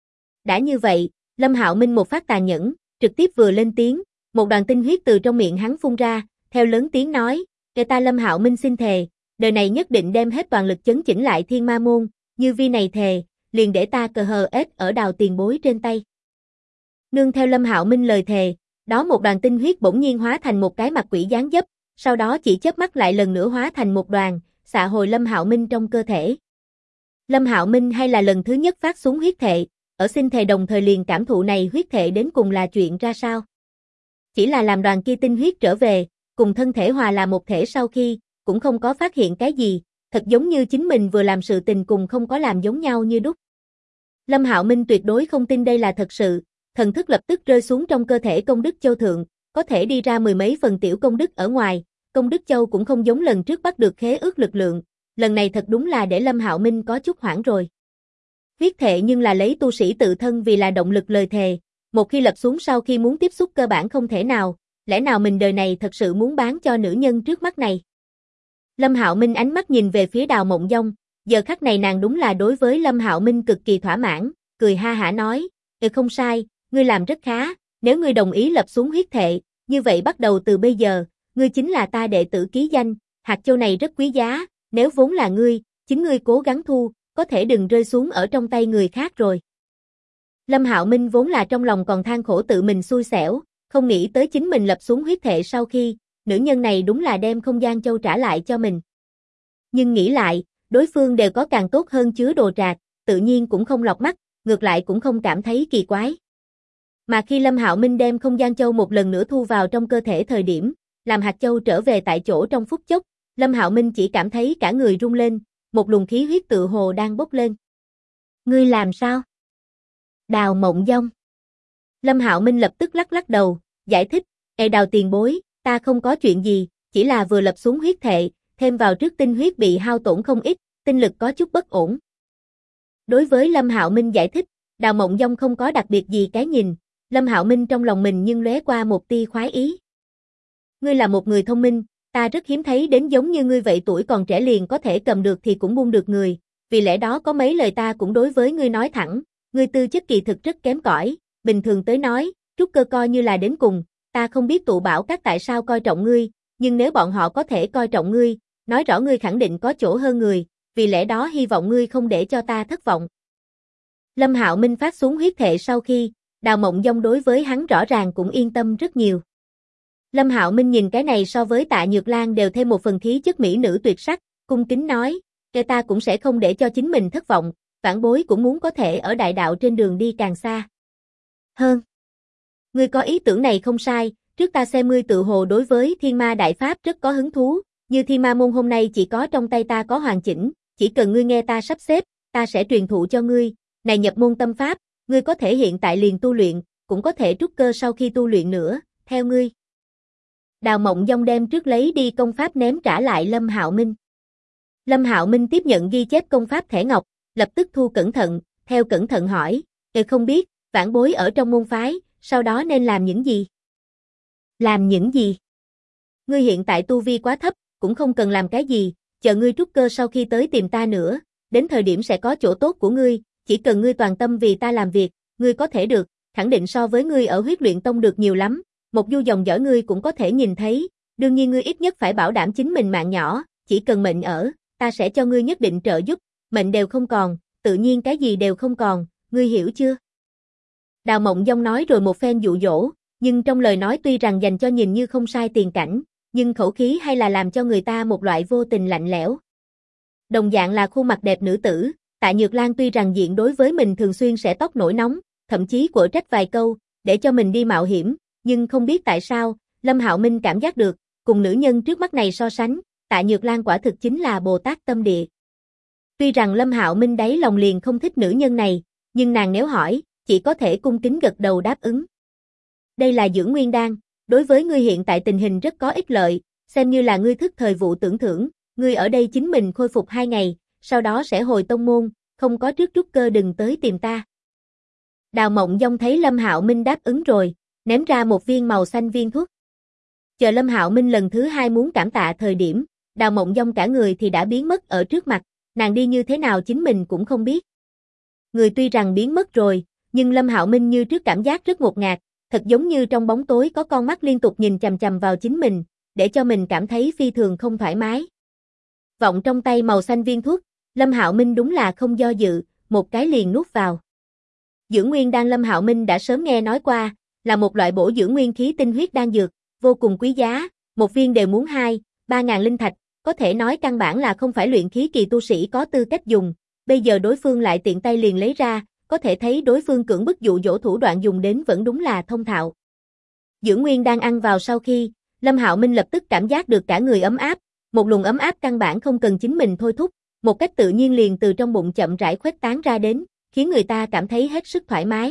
Đã như vậy, Lâm Hạo Minh một phát tàn nhẫn, trực tiếp vừa lên tiếng, một đoàn tinh huyết từ trong miệng hắn phun ra, theo lớn tiếng nói, "Kẻ ta Lâm Hạo Minh xin thề, đời này nhất định đem hết toàn lực chấn chỉnh lại Thiên Ma môn, như vi này thề, liền để ta cờ hờ ết ở Đào tiền bối trên tay." Nương theo Lâm Hạo Minh lời thề, đó một đoàn tinh huyết bỗng nhiên hóa thành một cái mặt quỷ dáng dấp, sau đó chỉ chớp mắt lại lần nữa hóa thành một đoàn, xạ hồi Lâm Hạo Minh trong cơ thể. Lâm Hạo Minh hay là lần thứ nhất phát xuống huyết thệ, ở xin thề đồng thời liền cảm thụ này huyết thệ đến cùng là chuyện ra sao. Chỉ là làm đoàn kia tinh huyết trở về, cùng thân thể hòa là một thể sau khi, cũng không có phát hiện cái gì, thật giống như chính mình vừa làm sự tình cùng không có làm giống nhau như đúc. Lâm Hạo Minh tuyệt đối không tin đây là thật sự, thần thức lập tức rơi xuống trong cơ thể công đức châu thượng, có thể đi ra mười mấy phần tiểu công đức ở ngoài, công đức châu cũng không giống lần trước bắt được khế ước lực lượng, lần này thật đúng là để Lâm Hạo Minh có chút hoảng rồi. Huyết thệ nhưng là lấy tu sĩ tự thân vì là động lực lời thề, một khi lập xuống sau khi muốn tiếp xúc cơ bản không thể nào, lẽ nào mình đời này thật sự muốn bán cho nữ nhân trước mắt này. Lâm Hạo Minh ánh mắt nhìn về phía Đào Mộng Dông, giờ khắc này nàng đúng là đối với Lâm Hạo Minh cực kỳ thỏa mãn, cười ha hả nói, không sai, ngươi làm rất khá, nếu ngươi đồng ý lập xuống huyết thệ, như vậy bắt đầu từ bây giờ, ngươi chính là ta đệ tử ký danh, hạt châu này rất quý giá, nếu vốn là ngươi, chính ngươi cố gắng thu, có thể đừng rơi xuống ở trong tay người khác rồi. Lâm Hạo Minh vốn là trong lòng còn than khổ tự mình xui xẻo, không nghĩ tới chính mình lập xuống huyết thệ sau khi, nữ nhân này đúng là đem không gian châu trả lại cho mình. Nhưng nghĩ lại, đối phương đều có càng tốt hơn chứa đồ trạc, tự nhiên cũng không lọt mắt, ngược lại cũng không cảm thấy kỳ quái. Mà khi Lâm Hạo Minh đem không gian châu một lần nữa thu vào trong cơ thể thời điểm, làm hạt châu trở về tại chỗ trong phút chốc, Lâm Hạo Minh chỉ cảm thấy cả người rung lên, một luồng khí huyết tự hồ đang bốc lên. Ngươi làm sao? Đào Mộng Dông. Lâm Hạo Minh lập tức lắc lắc đầu, giải thích, Đào tiền bối, ta không có chuyện gì, chỉ là vừa lập xuống huyết thệ, thêm vào trước tinh huyết bị hao tổn không ít, tinh lực có chút bất ổn. Đối với Lâm Hạo Minh giải thích, Đào Mộng Dông không có đặc biệt gì cái nhìn, Lâm Hạo Minh trong lòng mình nhưng lóe qua một tia khoái ý. Ngươi là một người thông minh, ta rất hiếm thấy đến giống như ngươi vậy tuổi còn trẻ liền có thể cầm được thì cũng buông được người, vì lẽ đó có mấy lời ta cũng đối với ngươi nói thẳng, ngươi tư chất kỳ thực rất kém cỏi, bình thường tới nói, trúc cơ coi như là đến cùng, ta không biết tụ bảo các tại sao coi trọng ngươi, nhưng nếu bọn họ có thể coi trọng ngươi, nói rõ ngươi khẳng định có chỗ hơn người, vì lẽ đó hy vọng ngươi không để cho ta thất vọng. Lâm Hạo Minh phát xuống huyết thệ sau khi, Đào Mộng Dông đối với hắn rõ ràng cũng yên tâm rất nhiều. Lâm Hạo Minh nhìn cái này so với Tạ Nhược Lan đều thêm một phần khí chất mỹ nữ tuyệt sắc, cung kính nói, kẻ ta cũng sẽ không để cho chính mình thất vọng, vãn bối cũng muốn có thể ở đại đạo trên đường đi càng xa. Hơn. Ngươi có ý tưởng này không sai, trước ta xem ngươi tự hồ đối với Thiên Ma Đại Pháp rất có hứng thú, như Thiên Ma môn hôm nay chỉ có trong tay ta có hoàn chỉnh, chỉ cần ngươi nghe ta sắp xếp, ta sẽ truyền thụ cho ngươi, này nhập môn tâm pháp, ngươi có thể hiện tại liền tu luyện, cũng có thể trúc cơ sau khi tu luyện nữa, theo ngươi. Đào Mộng Dông đem trước lấy đi công pháp ném trả lại Lâm Hạo Minh. Lâm Hạo Minh tiếp nhận ghi chép công pháp thẻ ngọc, lập tức thu cẩn thận, theo cẩn thận hỏi, không biết, vãn bối ở trong môn phái, sau đó nên làm những gì? Làm những gì? Ngươi hiện tại tu vi quá thấp, cũng không cần làm cái gì, chờ ngươi trúc cơ sau khi tới tìm ta nữa, đến thời điểm sẽ có chỗ tốt của ngươi, chỉ cần ngươi toàn tâm vì ta làm việc, ngươi có thể được, khẳng định so với ngươi ở huyết luyện tông được nhiều lắm, một du dòng dõi ngươi cũng có thể nhìn thấy, đương nhiên ngươi ít nhất phải bảo đảm chính mình mạng nhỏ, chỉ cần mệnh ở, ta sẽ cho ngươi nhất định trợ giúp, mệnh đều không còn, tự nhiên cái gì đều không còn, ngươi hiểu chưa? Đào Mộng Dông nói rồi một phen dụ dỗ, nhưng trong lời nói tuy rằng dành cho nhìn như không sai tiền cảnh, nhưng khẩu khí hay là làm cho người ta một loại vô tình lạnh lẽo. Đồng dạng là khuôn mặt đẹp nữ tử, Tạ Nhược Lan tuy rằng diện đối với mình thường xuyên sẽ tóc nổi nóng, thậm chí quở trách vài câu, để cho mình đi mạo hiểm, nhưng không biết tại sao, Lâm Hạo Minh cảm giác được, cùng nữ nhân trước mắt này so sánh, Tạ Nhược Lan quả thực chính là Bồ Tát tâm địa. Tuy rằng Lâm Hạo Minh đáy lòng liền không thích nữ nhân này, nhưng nàng nếu hỏi, chỉ có thể cung kính gật đầu đáp ứng. Đây là dưỡng nguyên đan, đối với ngươi hiện tại tình hình rất có ích lợi, xem như là ngươi thức thời vụ tưởng thưởng, ngươi ở đây chính mình khôi phục 2 ngày, sau đó sẽ hồi tông môn, không có trước trúc cơ đừng tới tìm ta. Đào Mộng Dông thấy Lâm Hạo Minh đáp ứng rồi, ném ra một viên màu xanh viên thuốc. Chờ Lâm Hạo Minh lần thứ 2 muốn cảm tạ thời điểm, Đào Mộng Dông cả người thì đã biến mất ở trước mặt, nàng đi như thế nào chính mình cũng không biết. Người tuy rằng biến mất rồi, nhưng Lâm Hạo Minh như trước cảm giác rất ngột ngạt, thật giống như trong bóng tối có con mắt liên tục nhìn chằm chằm vào chính mình, để cho mình cảm thấy phi thường không thoải mái. Vọng trong tay màu xanh viên thuốc, Lâm Hạo Minh đúng là không do dự, một cái liền nuốt vào. Dưỡng nguyên đan Lâm Hạo Minh đã sớm nghe nói qua, là một loại bổ dưỡng nguyên khí tinh huyết đan dược, vô cùng quý giá, một viên đều muốn 2-3 ngàn linh thạch, có thể nói căn bản là không phải luyện khí kỳ tu sĩ có tư cách dùng, bây giờ đối phương lại tiện tay liền lấy ra, có thể thấy đối phương cưỡng bức dụ dỗ thủ đoạn dùng đến vẫn đúng là thông thạo. Dưỡng nguyên đan ăn vào sau khi, Lâm Hạo Minh lập tức cảm giác được cả người ấm áp, một luồng ấm áp căn bản không cần chính mình thôi thúc, một cách tự nhiên liền từ trong bụng chậm rãi khuếch tán ra đến, khiến người ta cảm thấy hết sức thoải mái.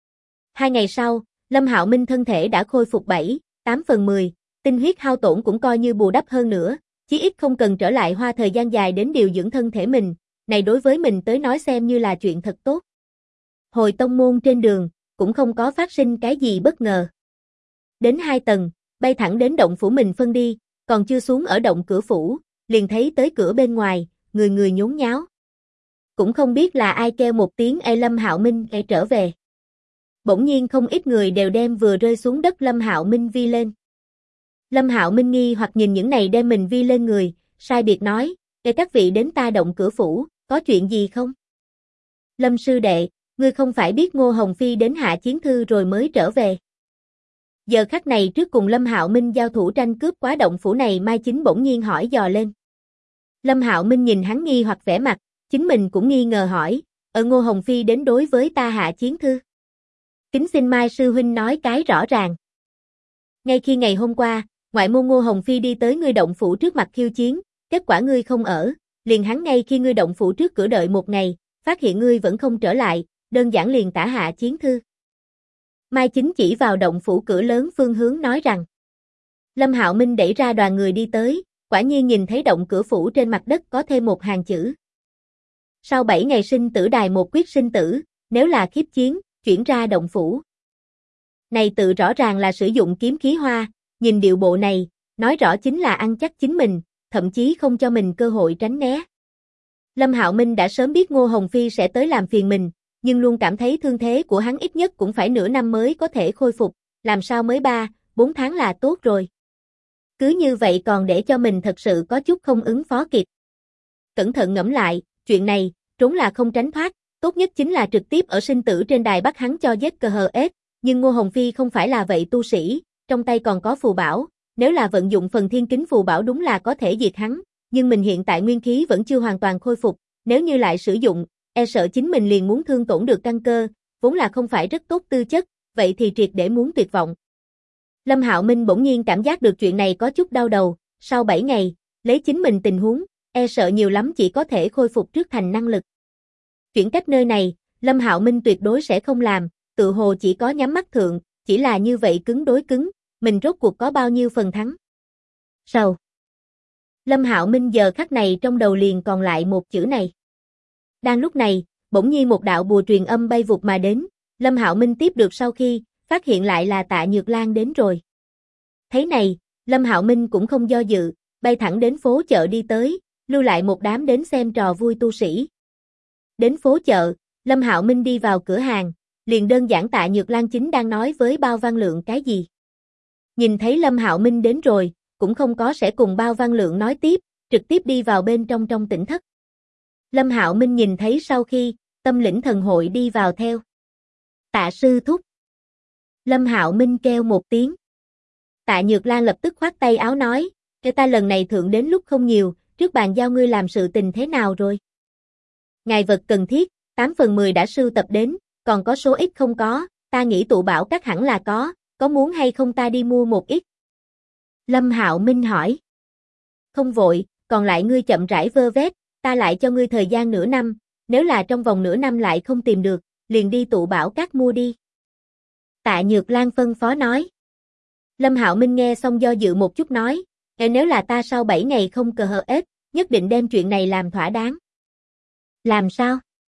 2 ngày sau, Lâm Hạo Minh thân thể đã khôi phục 7-8/10, tinh huyết hao tổn cũng coi như bù đắp hơn nữa, chí ít không cần trở lại hoa thời gian dài đến điều dưỡng thân thể mình, này đối với mình tới nói xem như là chuyện thật tốt. Hồi tông môn trên đường, cũng không có phát sinh cái gì bất ngờ. Đến 2 tầng, bay thẳng đến động phủ mình phân đi, còn chưa xuống ở động cửa phủ, liền thấy tới cửa bên ngoài, người người nhốn nháo. Cũng không biết là ai kêu một tiếng Lâm Hạo Minh trở về. Bỗng nhiên không ít người đều đem vừa rơi xuống đất Lâm Hạo Minh vi lên. Lâm Hạo Minh nghi hoặc nhìn những này đem mình vi lên người, sai biệt nói, các vị đến ta động cửa phủ, có chuyện gì không? Lâm sư đệ, ngươi không phải biết Ngô Hồng Phi đến hạ chiến thư rồi mới trở về. Giờ khắc này trước cùng Lâm Hạo Minh giao thủ tranh cướp quá động phủ này Mai Chính bỗng nhiên hỏi dò lên. Lâm Hạo Minh nhìn hắn nghi hoặc vẻ mặt, chính mình cũng nghi ngờ hỏi, Ngô Hồng Phi đến đối với ta hạ chiến thư. Kính xin Mai sư huynh nói cái rõ ràng. Ngay khi ngày hôm qua, ngoại môn Ngô Hồng Phi đi tới ngươi động phủ trước mặt khiêu chiến, kết quả ngươi không ở, liền hắn ngay khi ngươi động phủ trước cửa đợi một ngày, phát hiện ngươi vẫn không trở lại, đơn giản liền tả hạ chiến thư. Mai Chính chỉ vào động phủ cửa lớn phương hướng nói rằng. Lâm Hạo Minh đẩy ra đoàn người đi tới, quả nhiên nhìn thấy động cửa phủ trên mặt đất có thêm một hàng chữ. Sau 7 ngày sinh tử đài một quyết sinh tử, nếu là khiếp chiến, chuyển ra động phủ. Này tự rõ ràng là sử dụng kiếm khí hoa, nhìn điệu bộ này, nói rõ chính là ăn chắc chính mình, thậm chí không cho mình cơ hội tránh né. Lâm Hạo Minh đã sớm biết Ngô Hồng Phi sẽ tới làm phiền mình, nhưng luôn cảm thấy thương thế của hắn ít nhất cũng phải nửa năm mới có thể khôi phục, làm sao mới 3-4 tháng là tốt rồi. Cứ như vậy còn để cho mình thật sự có chút không ứng phó kịp. Cẩn thận ngẫm lại, chuyện này, trốn là không tránh thoát, tốt nhất chính là trực tiếp ở sinh tử trên đài bắt hắn cho giết cờ hờ ết, nhưng Ngô Hồng Phi không phải là vậy tu sĩ, trong tay còn có phù bảo, nếu là vận dụng phần thiên kính phù bảo đúng là có thể diệt hắn, nhưng mình hiện tại nguyên khí vẫn chưa hoàn toàn khôi phục, nếu như lại sử dụng, sợ chính mình liền muốn thương tổn được căn cơ, vốn là không phải rất tốt tư chất, vậy thì triệt để muốn tuyệt vọng. Lâm Hạo Minh bỗng nhiên cảm giác được chuyện này có chút đau đầu, sau 7 ngày, lấy chính mình tình huống, sợ nhiều lắm chỉ có thể khôi phục trước thành năng lực. Chuyển cách nơi này, Lâm Hạo Minh tuyệt đối sẽ không làm, tự hồ chỉ có nhắm mắt thượng, chỉ là như vậy cứng đối cứng, mình rốt cuộc có bao nhiêu phần thắng. Sầu. Lâm Hạo Minh giờ khắc này trong đầu liền còn lại một chữ này. Đang lúc này, bỗng nhiên một đạo bùa truyền âm bay vụt mà đến, Lâm Hạo Minh tiếp được sau khi, phát hiện lại là Tạ Nhược Lan đến rồi. Thấy này, Lâm Hạo Minh cũng không do dự, bay thẳng đến phố chợ đi tới, lưu lại một đám đến xem trò vui tu sĩ. Đến phố chợ, Lâm Hạo Minh đi vào cửa hàng, liền đơn giản Tạ Nhược Lan chính đang nói với Bao Văn Lượng cái gì. Nhìn thấy Lâm Hạo Minh đến rồi, cũng không có sẽ cùng Bao Văn Lượng nói tiếp, trực tiếp đi vào bên trong tỉnh thất. Lâm Hạo Minh nhìn thấy sau khi, Tâm Lĩnh Thần Hội đi vào theo. Tạ sư thúc. Lâm Hạo Minh kêu một tiếng. Tạ Nhược Lan lập tức khoát tay áo nói, ta lần này thượng đến lúc không nhiều, trước bàn giao ngươi làm sự tình thế nào rồi? Ngài vật cần thiết, 8/10 đã sưu tập đến, còn có số ít không có, ta nghĩ tụ bảo các hẳn là có muốn hay không ta đi mua một ít? Lâm Hạo Minh hỏi. Không vội, còn lại ngươi chậm rãi vơ vét, ta lại cho ngươi thời gian nửa năm, nếu là trong vòng nửa năm lại không tìm được, liền đi tụ bảo các mua đi. Tạ Nhược Lan phân phó nói. Lâm Hạo Minh nghe xong do dự một chút nói, nếu là ta sau 7 ngày không cờ hờ ết, nhất định đem chuyện này làm thỏa đáng. Làm sao?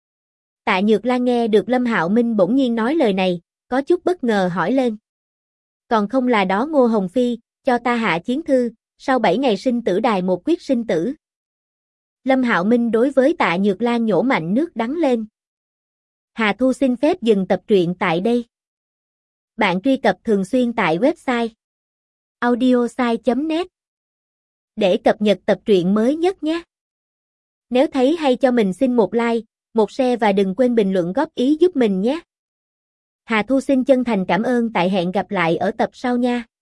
Tạ Nhược Lan nghe được Lâm Hạo Minh bỗng nhiên nói lời này, có chút bất ngờ hỏi lên. Còn không là đó Ngô Hồng Phi, cho ta hạ chiến thư, sau 7 ngày sinh tử đài một quyết sinh tử. Lâm Hạo Minh đối với Tạ Nhược Lan nhổ mạnh nước đắng lên. Hà Thu xin phép dừng tập truyện tại đây. Bạn truy cập thường xuyên tại website audiosai.net để cập nhật tập truyện mới nhất nhé. Nếu thấy hay cho mình xin một like, một share và đừng quên bình luận góp ý giúp mình nhé. Hà Thu xin chân thành cảm ơn, tại hẹn gặp lại ở tập sau nha.